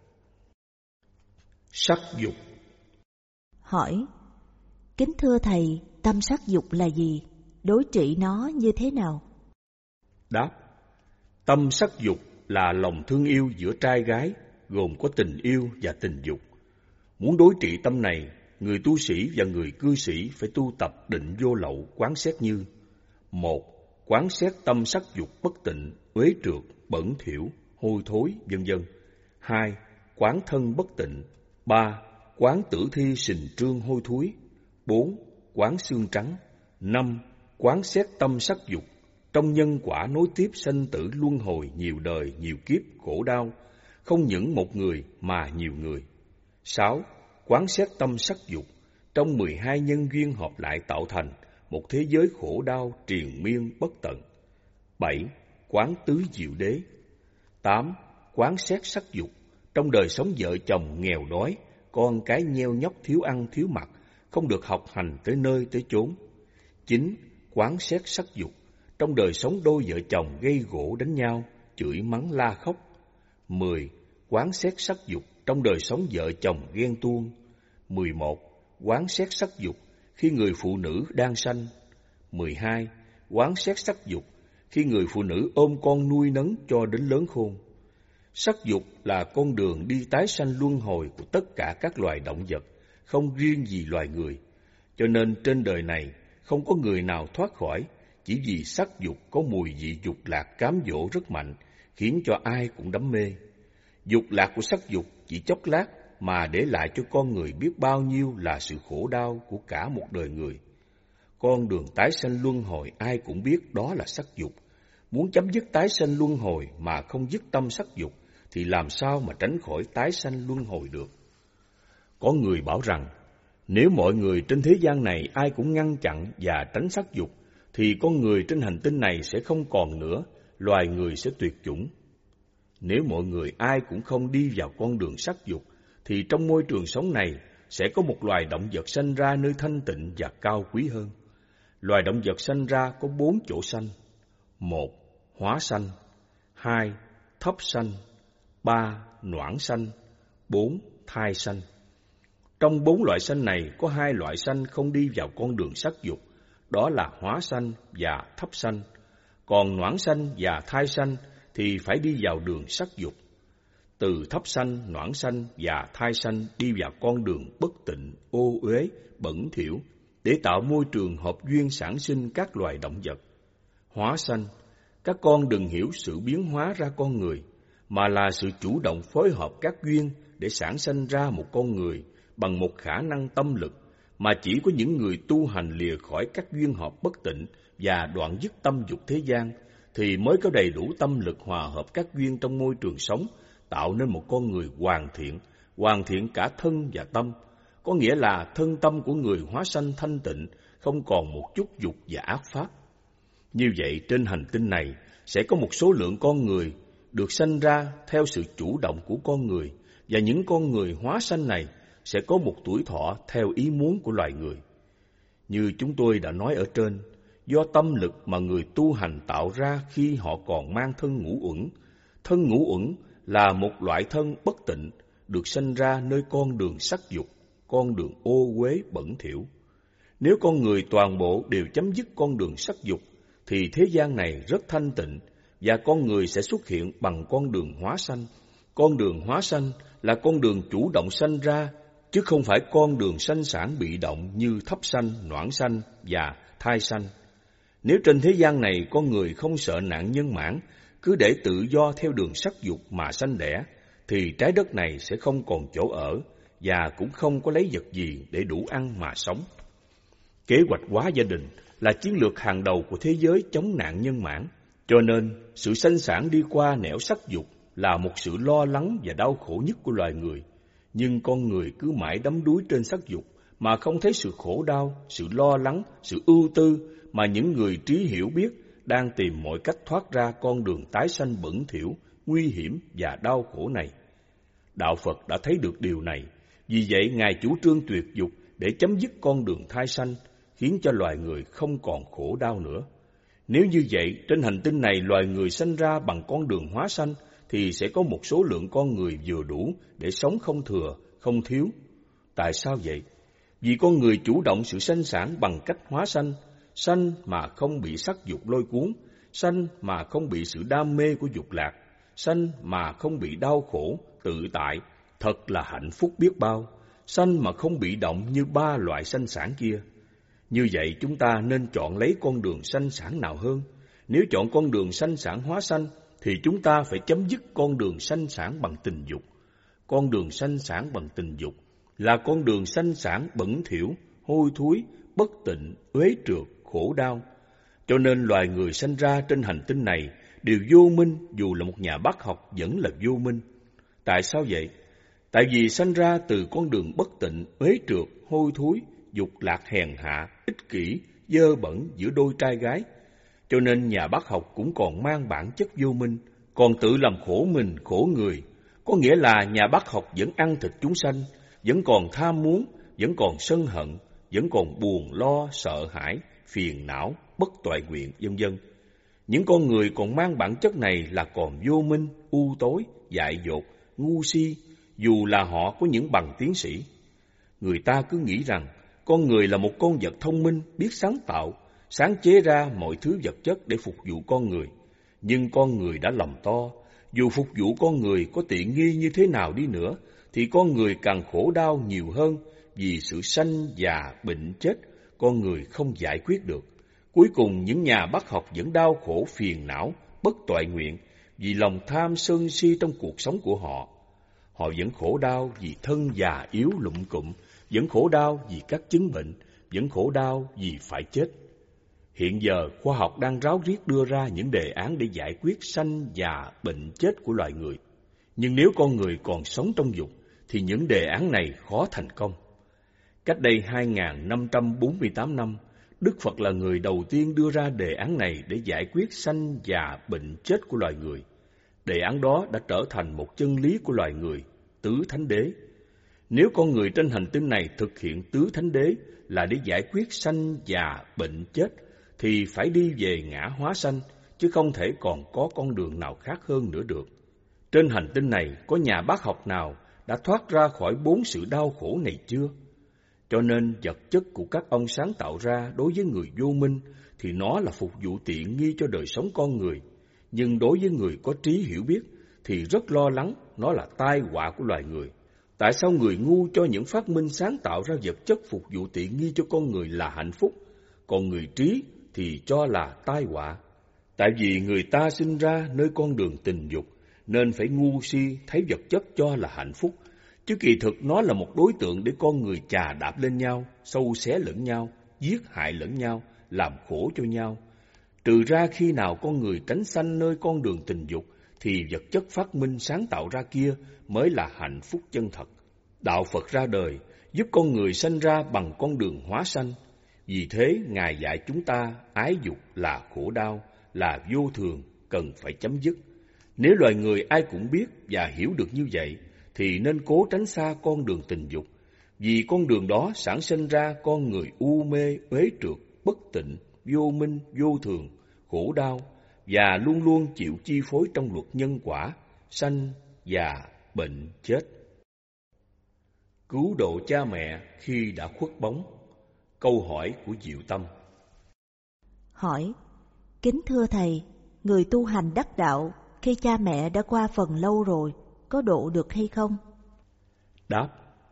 Sắc dục. Hỏi: Kính thưa Thầy, tâm sắc dục là gì? Đối trị nó như thế nào? Đáp: Tâm sắc dục là lòng thương yêu giữa trai gái, gồm có tình yêu và tình dục. Muốn đối trị tâm này, người tu sĩ và người cư sĩ phải tu tập định vô lậu quán xét như: một. Quán xét tâm sắc dục bất tịnh, uế trượt, bẩn thỉu, hôi thối, vân vân. Hai. Quán thân bất tịnh. Ba. Quán tử thi sình trương hôi thối. Bốn. Quán xương trắng. Năm. Quán xét tâm sắc dục trong nhân quả nối tiếp sanh tử luân hồi nhiều đời nhiều kiếp khổ đau, không những một người mà nhiều người. Sáu. Quán xét tâm sắc dục trong mười hai nhân duyên hợp lại tạo thành một thế giới khổ đau triền miên bất tận. Bảy. Quán tứ diệu đế. Tám. Quán xét sắc dục trong đời sống vợ chồng nghèo đói, con cái nheo nhóc thiếu ăn thiếu mặc, không được học hành tới nơi tới chốn. Chín. quán xét sắc dục, trong đời sống đôi vợ chồng gây gổ đánh nhau, chửi mắng la khóc. mười. Quán xét sắc dục, trong đời sống vợ chồng ghen tuông. mười một. Quán xét sắc dục, khi người phụ nữ đang sanh. mười hai. Quán xét sắc dục, khi người phụ nữ ôm con nuôi nấng cho đến lớn khôn. Sắc dục là con đường đi tái sanh luân hồi của tất cả các loài động vật, không riêng gì loài người. Cho nên trên đời này không có người nào thoát khỏi, chỉ vì sắc dục có mùi vị dục lạc cám dỗ rất mạnh, khiến cho ai cũng đắm mê. Dục lạc của sắc dục chỉ chốc lát mà để lại cho con người biết bao nhiêu là sự khổ đau của cả một đời người. Con đường tái sanh luân hồi ai cũng biết đó là sắc dục. Muốn chấm dứt tái sanh luân hồi mà không dứt tâm sắc dục, thì làm sao mà tránh khỏi tái sanh luân hồi được? Có người bảo rằng, nếu mọi người trên thế gian này ai cũng ngăn chặn và tránh sắc dục, thì con người trên hành tinh này sẽ không còn nữa, loài người sẽ tuyệt chủng. Nếu mọi người ai cũng không đi vào con đường sắc dục, thì trong môi trường sống này sẽ có một loài động vật sanh ra nơi thanh tịnh và cao quý hơn. Loài động vật sanh ra có bốn chỗ sanh. Một. Hóa sanh. Hai. Thấp sanh. Ba. Noãn sanh. Bốn. Thai sanh. Trong bốn loại sanh này có hai loại sanh không đi vào con đường sắc dục, đó là hóa sanh và thấp sanh. Còn noãn sanh và thai sanh thì phải đi vào đường sắc dục. Từ thấp sanh, noãn sanh và thai sanh đi vào con đường bất tịnh, ô uế, bẩn thỉu, để tạo môi trường hợp duyên sản sinh các loài động vật. Hóa sanh, các con đừng hiểu sự biến hóa ra con người, mà là sự chủ động phối hợp các duyên để sản sinh ra một con người bằng một khả năng tâm lực, mà chỉ có những người tu hành lìa khỏi các duyên hợp bất tịnh và đoạn dứt tâm dục thế gian, thì mới có đầy đủ tâm lực hòa hợp các duyên trong môi trường sống, tạo nên một con người hoàn thiện, hoàn thiện cả thân và tâm. Có nghĩa là thân tâm của người hóa sanh thanh tịnh, không còn một chút dục và ác pháp. Như vậy, trên hành tinh này sẽ có một số lượng con người được sanh ra theo sự chủ động của con người, và những con người hóa sanh này sẽ có một tuổi thọ theo ý muốn của loài người. Như chúng tôi đã nói ở trên, do tâm lực mà người tu hành tạo ra khi họ còn mang thân ngũ uẩn. Thân ngũ uẩn là một loại thân bất tịnh, được sanh ra nơi con đường sắc dục, con đường ô uế bẩn thỉu. Nếu con người toàn bộ đều chấm dứt con đường sắc dục, thì thế gian này rất thanh tịnh, và con người sẽ xuất hiện bằng con đường hóa sanh. Con đường hóa sanh là con đường chủ động sanh ra, chứ không phải con đường sanh sản bị động như thấp sanh, noãn sanh và thai sanh. Nếu trên thế gian này con người không sợ nạn nhân mãn, cứ để tự do theo đường sắc dục mà sanh đẻ, thì trái đất này sẽ không còn chỗ ở, và cũng không có lấy vật gì để đủ ăn mà sống. Kế hoạch hóa gia đình là chiến lược hàng đầu của thế giới chống nạn nhân mãn, cho nên sự sanh sản đi qua nẻo sắc dục là một sự lo lắng và đau khổ nhất của loài người. Nhưng con người cứ mãi đắm đuối trên sắc dục mà không thấy sự khổ đau, sự lo lắng, sự ưu tư mà những người trí hiểu biết đang tìm mọi cách thoát ra con đường tái sanh bẩn thỉu, nguy hiểm và đau khổ này. Đạo Phật đã thấy được điều này, vì vậy Ngài chủ trương tuyệt dục để chấm dứt con đường thai sanh, khiến cho loài người không còn khổ đau nữa. Nếu như vậy, trên hành tinh này loài người sanh ra bằng con đường hóa sanh, thì sẽ có một số lượng con người vừa đủ để sống không thừa, không thiếu. Tại sao vậy? Vì con người chủ động sự sanh sản bằng cách hóa sanh, sanh mà không bị sắc dục lôi cuốn, sanh mà không bị sự đam mê của dục lạc, sanh mà không bị đau khổ, tự tại, thật là hạnh phúc biết bao, sanh mà không bị động như ba loại sanh sản kia. Như vậy chúng ta nên chọn lấy con đường sanh sản nào hơn? Nếu chọn con đường sanh sản hóa sanh, thì chúng ta phải chấm dứt con đường sanh sản bằng tình dục. Con đường sanh sản bằng tình dục là con đường sanh sản bẩn thỉu, hôi thối, bất tịnh, uế trượt, khổ đau. Cho nên loài người sanh ra trên hành tinh này đều vô minh, dù là một nhà bác học vẫn là vô minh. Tại sao vậy? Tại vì sanh ra từ con đường bất tịnh, uế trượt, hôi thối, dục lạc hèn hạ, ích kỷ, dơ bẩn giữa đôi trai gái. Cho nên nhà bác học cũng còn mang bản chất vô minh, còn tự làm khổ mình, khổ người. Có nghĩa là nhà bác học vẫn ăn thịt chúng sanh, vẫn còn tham muốn, vẫn còn sân hận, vẫn còn buồn lo, sợ hãi, phiền não, bất toại nguyện, vân vân. Những con người còn mang bản chất này là còn vô minh, u tối, dại dột, ngu si, dù là họ có những bằng tiến sĩ. Người ta cứ nghĩ rằng con người là một con vật thông minh, biết sáng tạo, sáng chế ra mọi thứ vật chất để phục vụ con người. Nhưng con người đã lầm to, dù phục vụ con người có tiện nghi như thế nào đi nữa, thì con người càng khổ đau nhiều hơn vì sự sanh, già, bệnh, chết, con người không giải quyết được. Cuối cùng những nhà bác học vẫn đau khổ phiền não, bất toại nguyện vì lòng tham sân si trong cuộc sống của họ. Họ vẫn khổ đau vì thân già yếu lụm cụm, vẫn khổ đau vì các chứng bệnh, vẫn khổ đau vì phải chết. Hiện giờ, khoa học đang ráo riết đưa ra những đề án để giải quyết sanh, già, bệnh, chết của loài người. Nhưng nếu con người còn sống trong dục, thì những đề án này khó thành công. Cách đây hai nghìn năm trăm bốn mươi tám năm, Đức Phật là người đầu tiên đưa ra đề án này để giải quyết sanh, già, bệnh, chết của loài người. Đề án đó đã trở thành một chân lý của loài người, tứ thánh đế. Nếu con người trên hành tinh này thực hiện tứ thánh đế là để giải quyết sanh, già, bệnh, chết, thì phải đi về ngã hóa sanh, chứ không thể còn có con đường nào khác hơn nữa được. Trên hành tinh này có nhà bác học nào đã thoát ra khỏi bốn sự đau khổ này chưa? Cho nên vật chất của các ông sáng tạo ra đối với người vô minh thì nó là phục vụ tiện nghi cho đời sống con người. Nhưng đối với người có trí hiểu biết thì rất lo lắng nó là tai họa của loài người. Tại sao người ngu cho những phát minh sáng tạo ra vật chất phục vụ tiện nghi cho con người là hạnh phúc, còn người trí thì cho là tai họa? Tại vì người ta sinh ra nơi con đường tình dục, nên phải ngu si thấy vật chất cho là hạnh phúc, chứ kỳ thực nó là một đối tượng để con người chà đạp lên nhau, sâu xé lẫn nhau, giết hại lẫn nhau, làm khổ cho nhau. Trừ ra khi nào con người tránh sanh nơi con đường tình dục, thì vật chất phát minh sáng tạo ra kia mới là hạnh phúc chân thật. Đạo Phật ra đời giúp con người sanh ra bằng con đường hóa sanh. Vì thế Ngài dạy chúng ta ái dục là khổ đau, là vô thường, cần phải chấm dứt. Nếu loài người ai cũng biết và hiểu được như vậy, thì nên cố tránh xa con đường tình dục, vì con đường đó sản sinh ra con người u mê, uế trượt, bất tịnh, vô minh, vô thường, khổ đau, và luôn luôn chịu chi phối trong luật nhân quả, sanh, già, bệnh, chết. Cứu độ cha mẹ khi đã khuất bóng. Câu hỏi của Diệu Tâm. Hỏi: kính thưa Thầy, người tu hành đắc đạo khi cha mẹ đã qua phần lâu rồi, có độ được hay không? Đáp: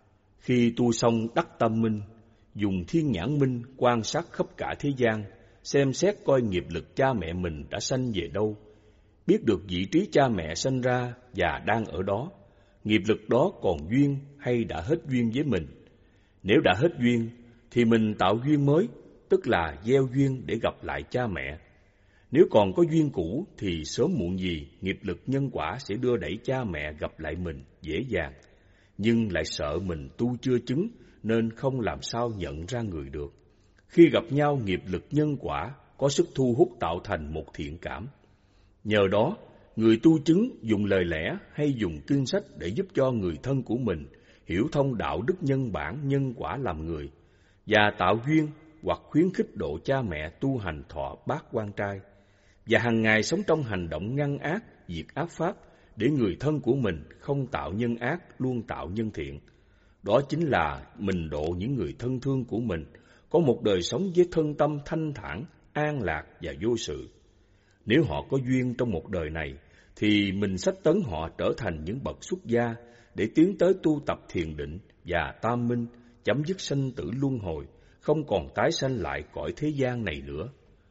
khi tu xong đắc tâm minh, dùng thiên nhãn minh quan sát khắp cả thế gian, xem xét coi nghiệp lực cha mẹ mình đã sanh về đâu, biết được vị trí cha mẹ sanh ra và đang ở đó, nghiệp lực đó còn duyên hay đã hết duyên với mình. Nếu đã hết duyên, thì mình tạo duyên mới, tức là gieo duyên để gặp lại cha mẹ. Nếu còn có duyên cũ, thì sớm muộn gì nghiệp lực nhân quả sẽ đưa đẩy cha mẹ gặp lại mình dễ dàng, nhưng lại sợ mình tu chưa chứng nên không làm sao nhận ra người được. Khi gặp nhau, nghiệp lực nhân quả có sức thu hút tạo thành một thiện cảm. Nhờ đó, người tu chứng dùng lời lẽ hay dùng kinh sách để giúp cho người thân của mình hiểu thông đạo đức nhân bản nhân quả làm người, và tạo duyên hoặc khuyến khích độ cha mẹ tu hành thọ bát quan trai, và hàng ngày sống trong hành động ngăn ác, diệt ác pháp, để người thân của mình không tạo nhân ác, luôn tạo nhân thiện. Đó chính là mình độ những người thân thương của mình có một đời sống với thân tâm thanh thản, an lạc và vô sự. Nếu họ có duyên trong một đời này, thì mình xách tấn họ trở thành những bậc xuất gia để tiến tới tu tập thiền định và tam minh, chấm dứt sanh tử luân hồi, không còn tái sanh lại cõi thế gian này nữa.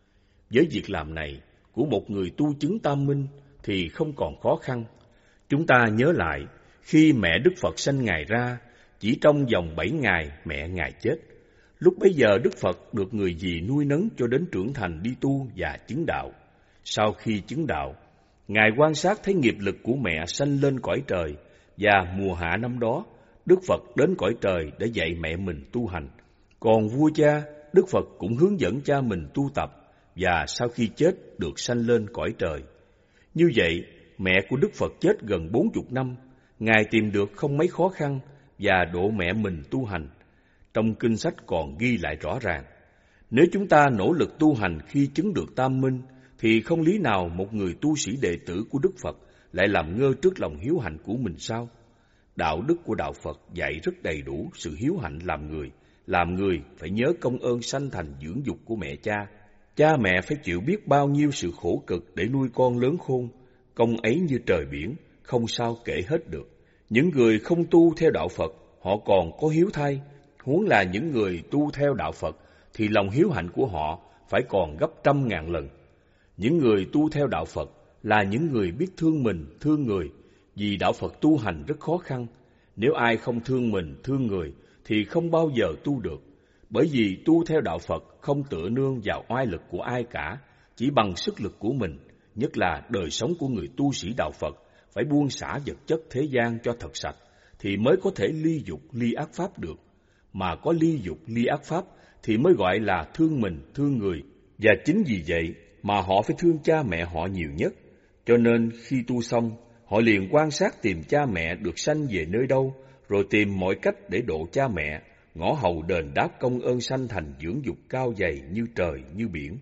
Với việc làm này của một người tu chứng tam minh thì không còn khó khăn. Chúng ta nhớ lại, khi mẹ Đức Phật sanh Ngài ra, chỉ trong vòng bảy ngày mẹ Ngài chết. Lúc bấy giờ Đức Phật được người dì nuôi nấng cho đến trưởng thành đi tu và chứng đạo. Sau khi chứng đạo, Ngài quan sát thấy nghiệp lực của mẹ sanh lên cõi trời, và mùa hạ năm đó, Đức Phật đến cõi trời để dạy mẹ mình tu hành. Còn vua cha, Đức Phật cũng hướng dẫn cha mình tu tập, và sau khi chết được sanh lên cõi trời. Như vậy, mẹ của Đức Phật chết gần bốn chục năm, Ngài tìm được không mấy khó khăn và độ mẹ mình tu hành. Trong kinh sách còn ghi lại rõ ràng, Nếu chúng ta nỗ lực tu hành khi chứng được tam minh, thì không lý nào một người tu sĩ đệ tử của Đức Phật lại làm ngơ trước lòng hiếu hạnh của mình sao? Đạo đức của Đạo Phật dạy rất đầy đủ sự hiếu hạnh làm người. Làm người phải nhớ công ơn sanh thành dưỡng dục của mẹ cha. Cha mẹ phải chịu biết bao nhiêu sự khổ cực để nuôi con lớn khôn. Công ấy như trời biển, không sao kể hết được. Những người không tu theo Đạo Phật, họ còn có hiếu thay. Huống là những người tu theo Đạo Phật, thì lòng hiếu hạnh của họ phải còn gấp trăm ngàn lần. Những người tu theo Đạo Phật là những người biết thương mình, thương người, vì Đạo Phật tu hành rất khó khăn. Nếu ai không thương mình, thương người, thì không bao giờ tu được. Bởi vì tu theo Đạo Phật không tựa nương vào oai lực của ai cả, chỉ bằng sức lực của mình, nhất là đời sống của người tu sĩ Đạo Phật, phải buông xả vật chất thế gian cho thật sạch, thì mới có thể ly dục, ly ác pháp được. Mà có ly dục, ly ác pháp, thì mới gọi là thương mình, thương người. Và chính vì vậy mà họ phải thương cha mẹ họ nhiều nhất. Cho nên khi tu xong, họ liền quan sát tìm cha mẹ được sanh về nơi đâu, rồi tìm mọi cách để độ cha mẹ, ngõ hầu đền đáp công ơn sanh thành dưỡng dục cao dày như trời như biển.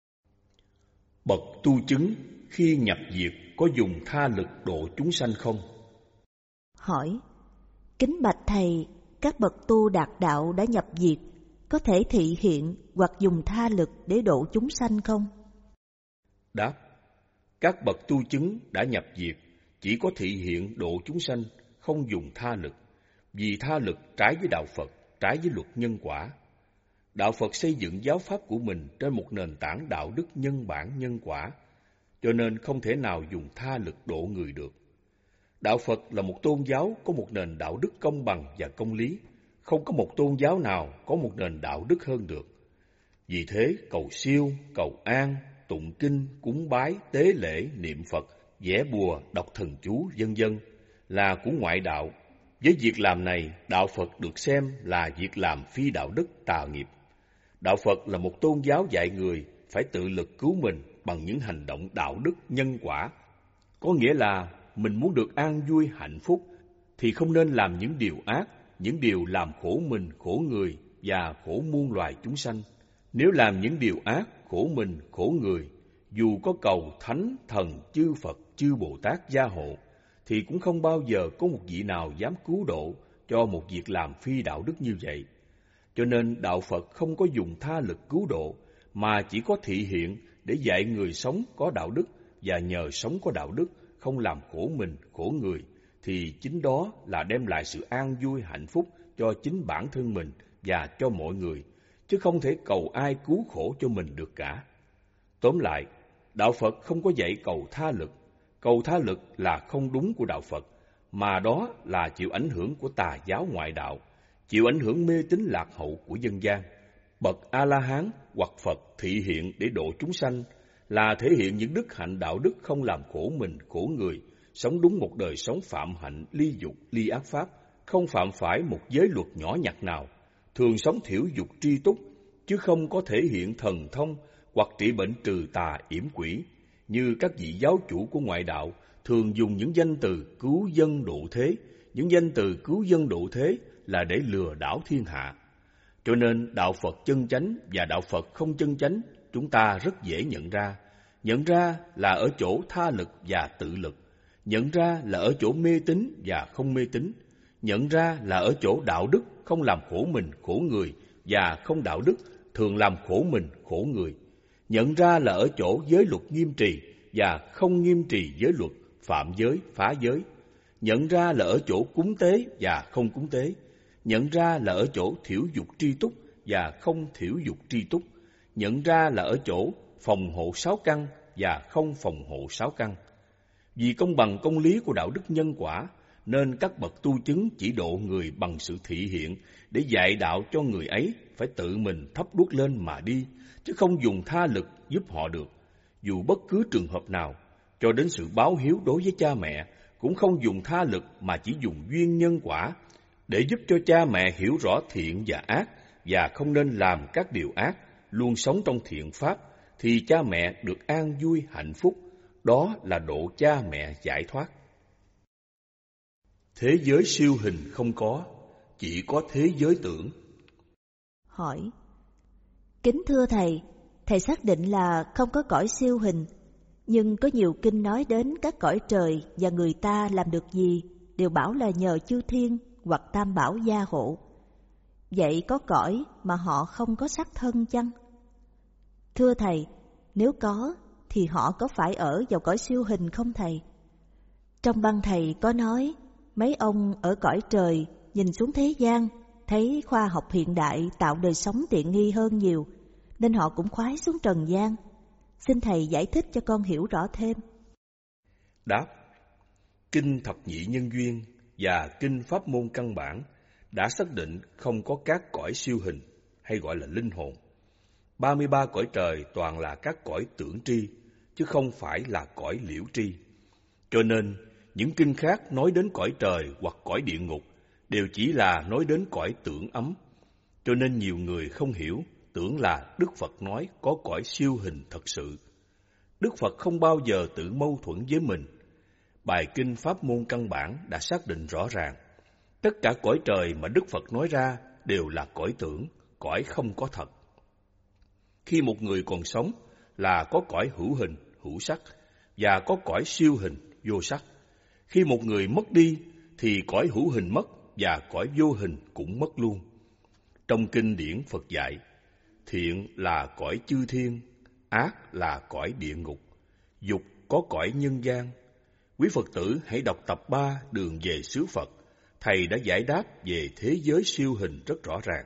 Bậc tu chứng khi nhập diệt có dùng tha lực độ chúng sanh không? Hỏi: Kính bạch thầy, các bậc tu đạt đạo đã nhập diệt có thể thị hiện hoặc dùng tha lực để độ chúng sanh không? Đáp: Các bậc tu chứng đã nhập diệt chỉ có thị hiện độ chúng sanh, không dùng tha lực, vì tha lực trái với Đạo Phật, trái với luật nhân quả. Đạo Phật xây dựng giáo pháp của mình trên một nền tảng đạo đức nhân bản nhân quả, cho nên không thể nào dùng tha lực độ người được. Đạo Phật là một tôn giáo có một nền đạo đức công bằng và công lý, không có một tôn giáo nào có một nền đạo đức hơn được. Vì thế, cầu siêu, cầu an, tụng kinh, cúng bái, tế lễ, niệm Phật, vẽ bùa, đọc thần chú, vân vân là của ngoại đạo. Với việc làm này, Đạo Phật được xem là việc làm phi đạo đức tà nghiệp. Đạo Phật là một tôn giáo dạy người phải tự lực cứu mình bằng những hành động đạo đức nhân quả. Có nghĩa là mình muốn được an vui hạnh phúc thì không nên làm những điều ác, những điều làm khổ mình, khổ người và khổ muôn loài chúng sanh. Nếu làm những điều ác, khổ mình, khổ người, dù có cầu thánh, thần, chư Phật, chư Bồ Tát gia hộ, thì cũng không bao giờ có một vị nào dám cứu độ cho một việc làm phi đạo đức như vậy. Cho nên Đạo Phật không có dùng tha lực cứu độ, mà chỉ có thị hiện để dạy người sống có đạo đức, và nhờ sống có đạo đức, không làm khổ mình, khổ người, thì chính đó là đem lại sự an vui hạnh phúc cho chính bản thân mình và cho mọi người, chứ không thể cầu ai cứu khổ cho mình được cả. Tóm lại, Đạo Phật không có dạy cầu tha lực. Cầu tha lực là không đúng của Đạo Phật, mà đó là chịu ảnh hưởng của tà giáo ngoại đạo, chịu ảnh hưởng mê tín lạc hậu của dân gian. Bậc A-la-hán hoặc Phật thị hiện để độ chúng sanh là thể hiện những đức hạnh đạo đức không làm khổ mình, khổ người, sống đúng một đời sống phạm hạnh, ly dục, ly ác pháp, không phạm phải một giới luật nhỏ nhặt nào, thường sống thiểu dục tri túc, chứ không có thể hiện thần thông hoặc trị bệnh trừ tà yểm quỷ, như các vị giáo chủ của ngoại đạo thường dùng những danh từ cứu dân độ thế. Những danh từ cứu dân độ thế là để lừa đảo thiên hạ. Cho nên Đạo Phật chân chánh và Đạo Phật không chân chánh chúng ta rất dễ nhận ra. Nhận ra là ở chỗ tha lực và tự lực. Nhận ra là ở chỗ mê tín và không mê tín. Nhận ra là ở chỗ đạo đức không làm khổ mình, khổ người, và không đạo đức thường làm khổ mình, khổ người. Nhận ra là ở chỗ giới luật nghiêm trì và không nghiêm trì giới luật, phạm giới, phá giới. Nhận ra là ở chỗ cúng tế và không cúng tế. Nhận ra là ở chỗ thiểu dục tri túc và không thiểu dục tri túc. Nhận ra là ở chỗ phòng hộ sáu căn và không phòng hộ sáu căn. Vì công bằng công lý của đạo đức nhân quả, nên các bậc tu chứng chỉ độ người bằng sự thị hiện để dạy đạo cho người ấy phải tự mình thắp đuốc lên mà đi, chứ không dùng tha lực giúp họ được. Dù bất cứ trường hợp nào, cho đến sự báo hiếu đối với cha mẹ, cũng không dùng tha lực mà chỉ dùng duyên nhân quả để giúp cho cha mẹ hiểu rõ thiện và ác và không nên làm các điều ác, luôn sống trong thiện pháp, thì cha mẹ được an vui hạnh phúc. Đó là độ cha mẹ giải thoát. Thế giới siêu hình không có, chỉ có thế giới tưởng. Hỏi: Kính thưa Thầy, Thầy xác định là không có cõi siêu hình, nhưng có nhiều kinh nói đến các cõi trời và người ta làm được gì đều bảo là nhờ chư thiên hoặc tam bảo gia hộ. Vậy có cõi mà họ không có xác thân chăng? Thưa Thầy, nếu có thì họ có phải ở vào cõi siêu hình không Thầy? Trong băng Thầy có nói mấy ông ở cõi trời nhìn xuống thế gian, thấy khoa học hiện đại tạo đời sống tiện nghi hơn nhiều, nên họ cũng khoái xuống trần gian. Xin Thầy giải thích cho con hiểu rõ thêm. Đáp: Kinh Thập Nhị Nhân Duyên và Kinh Pháp Môn Căn Bản đã xác định không có các cõi siêu hình hay gọi là linh hồn. ba mươi ba cõi trời toàn là các cõi tưởng tri, chứ không phải là cõi liễu tri. Cho nên, những kinh khác nói đến cõi trời hoặc cõi địa ngục đều chỉ là nói đến cõi tưởng ấm. Cho nên nhiều người không hiểu, tưởng là Đức Phật nói có cõi siêu hình thật sự. Đức Phật không bao giờ tự mâu thuẫn với mình. Bài Kinh Pháp Môn Căn Bản đã xác định rõ ràng, tất cả cõi trời mà Đức Phật nói ra đều là cõi tưởng, cõi không có thật. Khi một người còn sống là có cõi hữu hình, hữu sắc, và có cõi siêu hình, vô sắc. Khi một người mất đi thì cõi hữu hình mất và cõi vô hình cũng mất luôn. Trong kinh điển Phật dạy, thiện là cõi chư thiên, ác là cõi địa ngục, dục có cõi nhân gian. Quý Phật tử hãy đọc tập ba Đường về xứ Phật, Thầy đã giải đáp về thế giới siêu hình rất rõ ràng.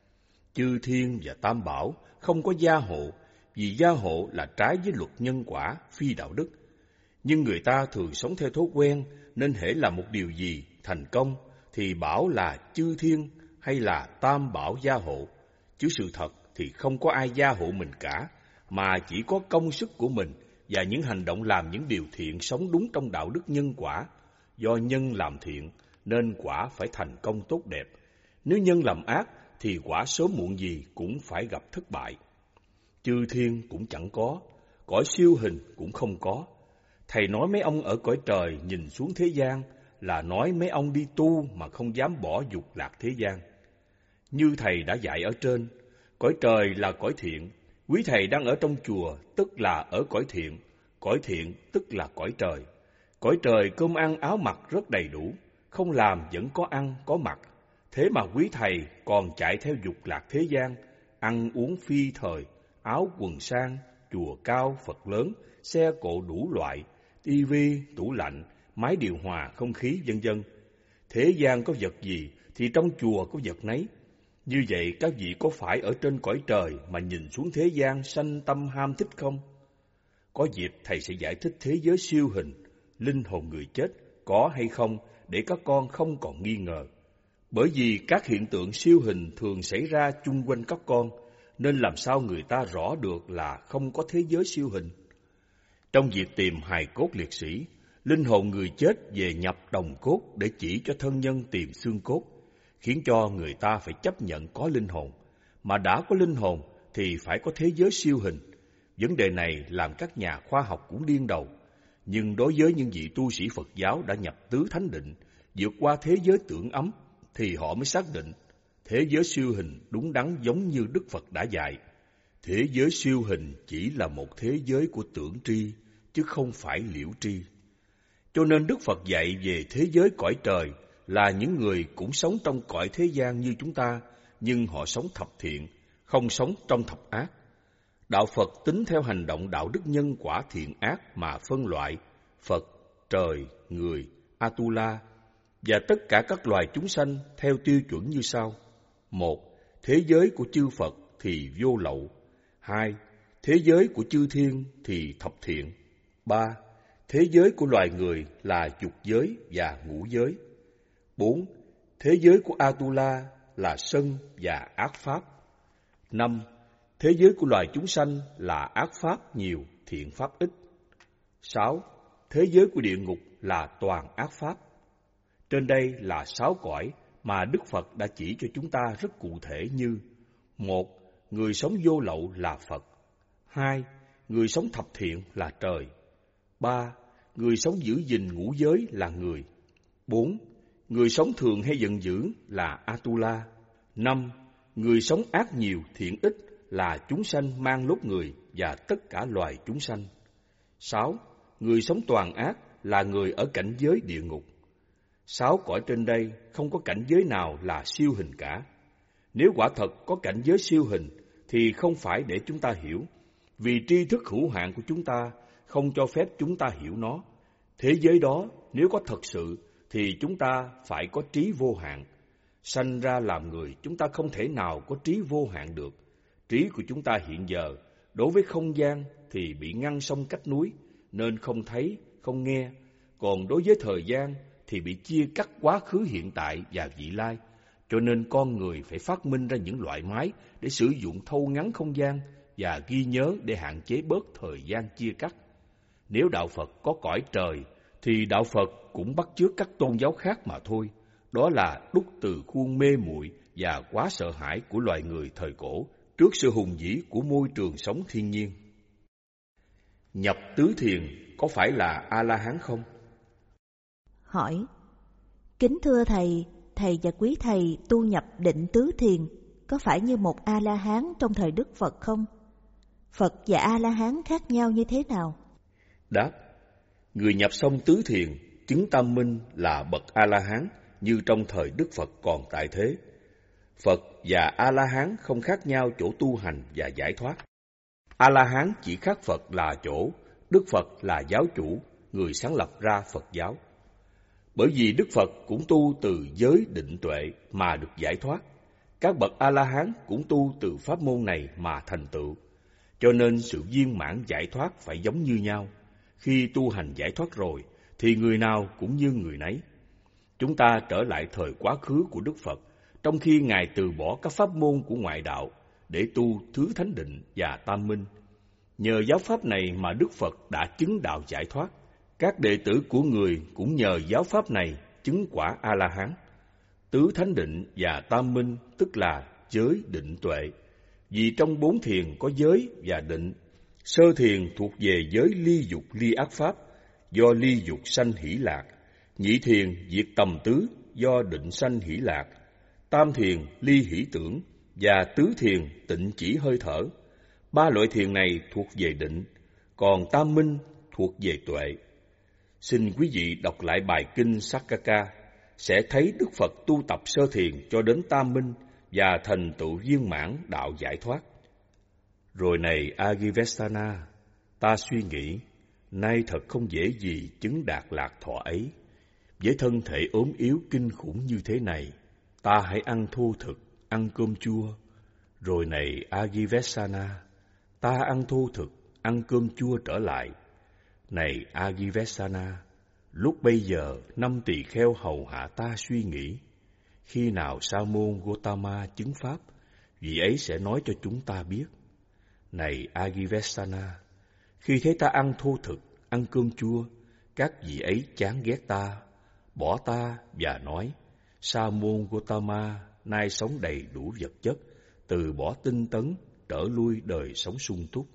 Chư thiên và tam bảo không có gia hộ, vì gia hộ là trái với luật nhân quả, phi đạo đức. Nhưng người ta thường sống theo thói quen, nên hễ làm một điều gì thành công thì bảo là chư thiên hay là tam bảo gia hộ. Chứ sự thật thì không có ai gia hộ mình cả, mà chỉ có công sức của mình và những hành động làm những điều thiện, sống đúng trong đạo đức nhân quả. Do nhân làm thiện nên quả phải thành công tốt đẹp. Nếu nhân làm ác thì quả sớm muộn gì cũng phải gặp thất bại. Chư thiên cũng chẳng có, cõi siêu hình cũng không có. Thầy nói mấy ông ở cõi trời nhìn xuống thế gian là nói mấy ông đi tu mà không dám bỏ dục lạc thế gian. Như Thầy đã dạy ở trên, cõi trời là cõi thiện. Quý Thầy đang ở trong chùa tức là ở cõi thiện, cõi thiện tức là cõi trời. Cõi trời cơm ăn áo mặc rất đầy đủ, không làm vẫn có ăn có mặc. Thế mà quý Thầy còn chạy theo dục lạc thế gian, ăn uống phi thời, áo quần sang, chùa cao Phật lớn, xe cộ đủ loại, tivi, tủ lạnh, máy điều hòa không khí vân vân. Thế gian có vật gì thì trong chùa có vật nấy. Như vậy các vị có phải ở trên cõi trời mà nhìn xuống thế gian sanh tâm ham thích không? Có dịp Thầy sẽ giải thích thế giới siêu hình, linh hồn người chết có hay không để các con không còn nghi ngờ. Bởi vì các hiện tượng siêu hình thường xảy ra chung quanh các con, nên làm sao người ta rõ được là không có thế giới siêu hình. Trong việc tìm hài cốt liệt sĩ, linh hồn người chết về nhập đồng cốt để chỉ cho thân nhân tìm xương cốt, khiến cho người ta phải chấp nhận có linh hồn. Mà đã có linh hồn thì phải có thế giới siêu hình. Vấn đề này làm các nhà khoa học cũng điên đầu. Nhưng đối với những vị tu sĩ Phật giáo đã nhập tứ thánh định, vượt qua thế giới tưởng ấm, thì họ mới xác định thế giới siêu hình đúng đắn giống như Đức Phật đã dạy. Thế giới siêu hình chỉ là một thế giới của tưởng tri, chứ không phải liễu tri. Cho nên Đức Phật dạy về thế giới cõi trời là những người cũng sống trong cõi thế gian như chúng ta, nhưng họ sống thập thiện, không sống trong thập ác. Đạo Phật tính theo hành động đạo đức nhân quả thiện ác mà phân loại Phật, trời, người, Atula và tất cả các loài chúng sanh theo tiêu chuẩn như sau. Một, thế giới của chư Phật thì vô lậu. Hai, thế giới của chư thiên thì thập thiện. Ba, thế giới của loài người là dục giới và ngũ giới. Bốn, thế giới của Atula là sân và ác pháp. Năm, thế giới của loài chúng sanh là ác pháp nhiều, thiện pháp ít. Sáu, thế giới của địa ngục là toàn ác pháp. Trên đây là sáu cõi mà Đức Phật đã chỉ cho chúng ta rất cụ thể như: một, người sống vô lậu là Phật. Hai, người sống thập thiện là trời. Ba, người sống giữ gìn ngũ giới là người. Bốn, người sống thường hay giận dữ là Atula. Năm, người sống ác nhiều thiện ít là chúng sanh mang lốt người và tất cả loài chúng sanh. Sáu, người sống toàn ác là người ở cảnh giới địa ngục. Sáu cõi trên đây không có cảnh giới nào là siêu hình cả. Nếu quả thật có cảnh giới siêu hình thì không phải để chúng ta hiểu, vì tri thức hữu hạn của chúng ta không cho phép chúng ta hiểu nó. Thế giới đó nếu có thật sự thì chúng ta phải có trí vô hạn. Sanh ra làm người, chúng ta không thể nào có trí vô hạn được. Trí của chúng ta hiện giờ đối với không gian thì bị ngăn sông cách núi, nên không thấy, không nghe. Còn đối với thời gian thì bị chia cắt quá khứ, hiện tại và vị lai. Cho nên con người phải phát minh ra những loại máy để sử dụng thâu ngắn không gian và ghi nhớ để hạn chế bớt thời gian chia cắt. Nếu đạo Phật có cõi trời thì đạo Phật cũng bắt chước các tôn giáo khác mà thôi. Đó là đúc từ khuôn mê muội và quá sợ hãi của loài người thời cổ trước sự hùng vĩ của môi trường sống thiên nhiên. Nhập tứ thiền có phải là A-la-hán không? Hỏi: Kính thưa Thầy, Thầy và quý Thầy tu nhập định tứ thiền có phải như một A-la-hán trong thời Đức Phật không? Phật và A-la-hán khác nhau như thế nào? Đáp: Người nhập xong tứ thiền, chứng tam minh là bậc A-la-hán như trong thời Đức Phật còn tại thế. Phật và A-la-hán không khác nhau chỗ tu hành và giải thoát. A-la-hán chỉ khác Phật là chỗ Đức Phật là giáo chủ, người sáng lập ra Phật giáo. Bởi vì Đức Phật cũng tu từ giới định tuệ mà được giải thoát, các bậc A-la-hán cũng tu từ pháp môn này mà thành tựu. Cho nên sự viên mãn giải thoát phải giống như nhau. Khi tu hành giải thoát rồi thì người nào cũng như người nấy. Chúng ta trở lại thời quá khứ của Đức Phật, trong khi Ngài từ bỏ các pháp môn của ngoại đạo để tu thứ thánh định và tam minh. Nhờ giáo pháp này mà Đức Phật đã chứng đạo giải thoát. Các đệ tử của người cũng nhờ giáo pháp này chứng quả A-la-hán. Tứ thánh định và tam minh tức là giới định tuệ. Vì trong bốn thiền có giới và định. Sơ thiền thuộc về giới ly dục ly ác pháp, do ly dục sanh hỷ lạc. Nhị thiền diệt tầm tứ, do định sanh hỷ lạc. Tam thiền ly hỷ tưởng, và tứ thiền tịnh chỉ hơi thở. Ba loại thiền này thuộc về định, còn tam minh thuộc về tuệ. Xin quý vị đọc lại bài kinh Sakaka, sẽ thấy Đức Phật tu tập sơ thiền cho đến tam minh và thành tựu viên mãn đạo giải thoát. Rồi này Agivestana, ta suy nghĩ, nay thật không dễ gì chứng đạt lạc thọ ấy. Với thân thể ốm yếu kinh khủng như thế này, ta hãy ăn thô thực, ăn cơm chua. Rồi này Agivestana, ta ăn thô thực, ăn cơm chua trở lại. Này Agivestana, lúc bây giờ năm tỳ kheo hầu hạ ta suy nghĩ, khi nào Sa môn Gotama chứng pháp, vị ấy sẽ nói cho chúng ta biết. Này Agivestana, khi thấy ta ăn thô thực, ăn cơm chua, các vị ấy chán ghét ta, bỏ ta và nói, Sa môn Gotama nay sống đầy đủ vật chất, từ bỏ tinh tấn, trở lui đời sống sung túc.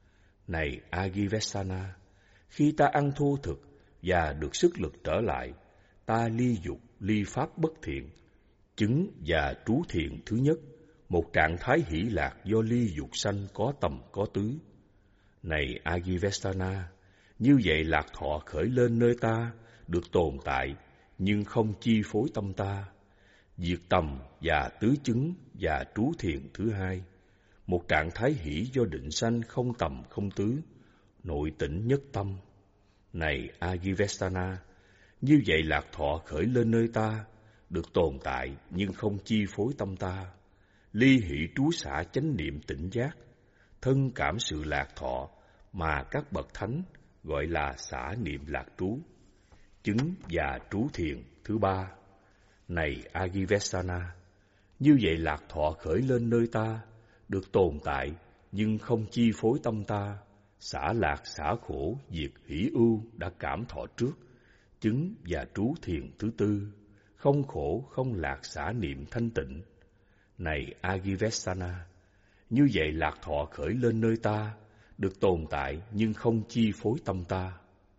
Này Agivestana, khi ta ăn thô thực và được sức lực trở lại, ta ly dục, ly pháp bất thiện, chứng và trú thiện thứ nhất, một trạng thái hỷ lạc do ly dục sanh có tầm có tứ. Này Agivestana, như vậy lạc thọ khởi lên nơi ta, được tồn tại, nhưng không chi phối tâm ta. Diệt tầm và tứ chứng và trú thiện thứ hai, một trạng thái hỷ do định sanh không tầm không tứ, nội tĩnh nhất tâm. Này Agivestana, như vậy lạc thọ khởi lên nơi ta, được tồn tại nhưng không chi phối tâm ta. Ly hỷ trú xả chánh niệm tỉnh giác, thân cảm sự lạc thọ mà các bậc thánh gọi là xả niệm lạc trú. Chứng và trú thiền thứ ba. Này Agivestana, như vậy lạc thọ khởi lên nơi ta, được tồn tại nhưng không chi phối tâm ta. Xả lạc xả khổ diệt hỷ ưu đã cảm thọ trước. Chứng và trú thiền thứ tư. Không khổ không lạc xả niệm thanh tịnh. Này Agivestana, như vậy lạc thọ khởi lên nơi ta, được tồn tại nhưng không chi phối tâm ta.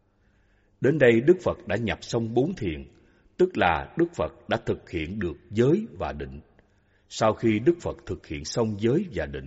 Đến đây Đức Phật đã nhập xong bốn thiền, tức là Đức Phật đã thực hiện được giới và định. Sau khi Đức Phật thực hiện xong giới và định,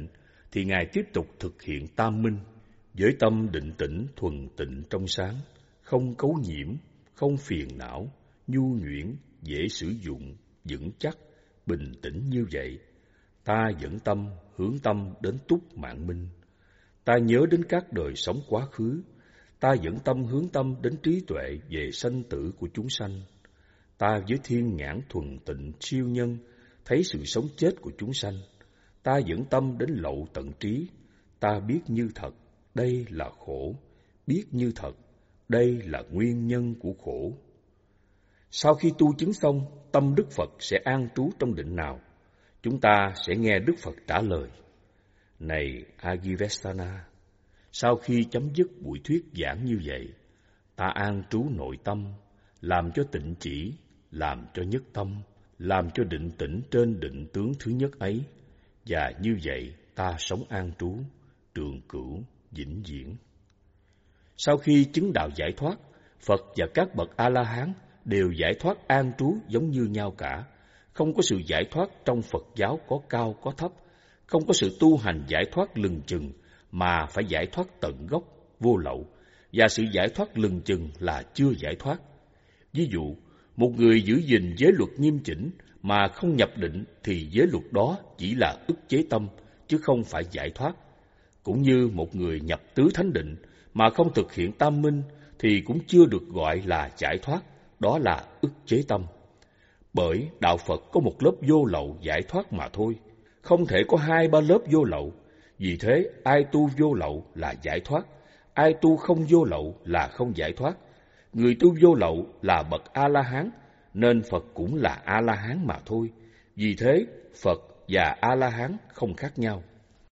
thì Ngài tiếp tục thực hiện tam minh với tâm định tĩnh thuần tịnh trong sáng, không cấu nhiễm, không phiền não, nhu nhuyễn, dễ sử dụng, vững chắc, bình tĩnh như vậy. Ta dẫn tâm, hướng tâm đến túc mạng minh. Ta nhớ đến các đời sống quá khứ. Ta dẫn tâm hướng tâm đến trí tuệ về sanh tử của chúng sanh. Ta với thiên nhãn thuần tịnh siêu nhân thấy sự sống chết của chúng sanh. Ta dẫn tâm đến lậu tận trí. Ta biết như thật, đây là khổ. Biết như thật, đây là nguyên nhân của khổ. Sau khi tu chứng xong, tâm Đức Phật sẽ an trú trong định nào? Chúng ta sẽ nghe Đức Phật trả lời. Này Agivestana, sau khi chấm dứt buổi thuyết giảng như vậy, ta an trú nội tâm, làm cho tịnh chỉ, làm cho nhất tâm, làm cho định tĩnh trên định tướng thứ nhất ấy, và như vậy ta sống an trú, trường cửu, vĩnh viễn. Sau khi chứng đạo giải thoát, Phật và các bậc A-la-hán đều giải thoát an trú giống như nhau cả. Không có sự giải thoát trong Phật giáo có cao có thấp, không có sự tu hành giải thoát lừng chừng, mà phải giải thoát tận gốc, vô lậu, và sự giải thoát lừng chừng là chưa giải thoát. Ví dụ, một người giữ gìn giới luật nghiêm chỉnh mà không nhập định thì giới luật đó chỉ là ức chế tâm, chứ không phải giải thoát. Cũng như một người nhập tứ thánh định mà không thực hiện tam minh thì cũng chưa được gọi là giải thoát, đó là ức chế tâm. Bởi đạo Phật có một lớp vô lậu giải thoát mà thôi, không thể có hai ba lớp vô lậu. Vì thế, ai tu vô lậu là giải thoát, ai tu không vô lậu là không giải thoát. Người tu vô lậu là bậc A-la-hán, nên Phật cũng là A-la-hán mà thôi. Vì thế, Phật và A-la-hán không khác nhau.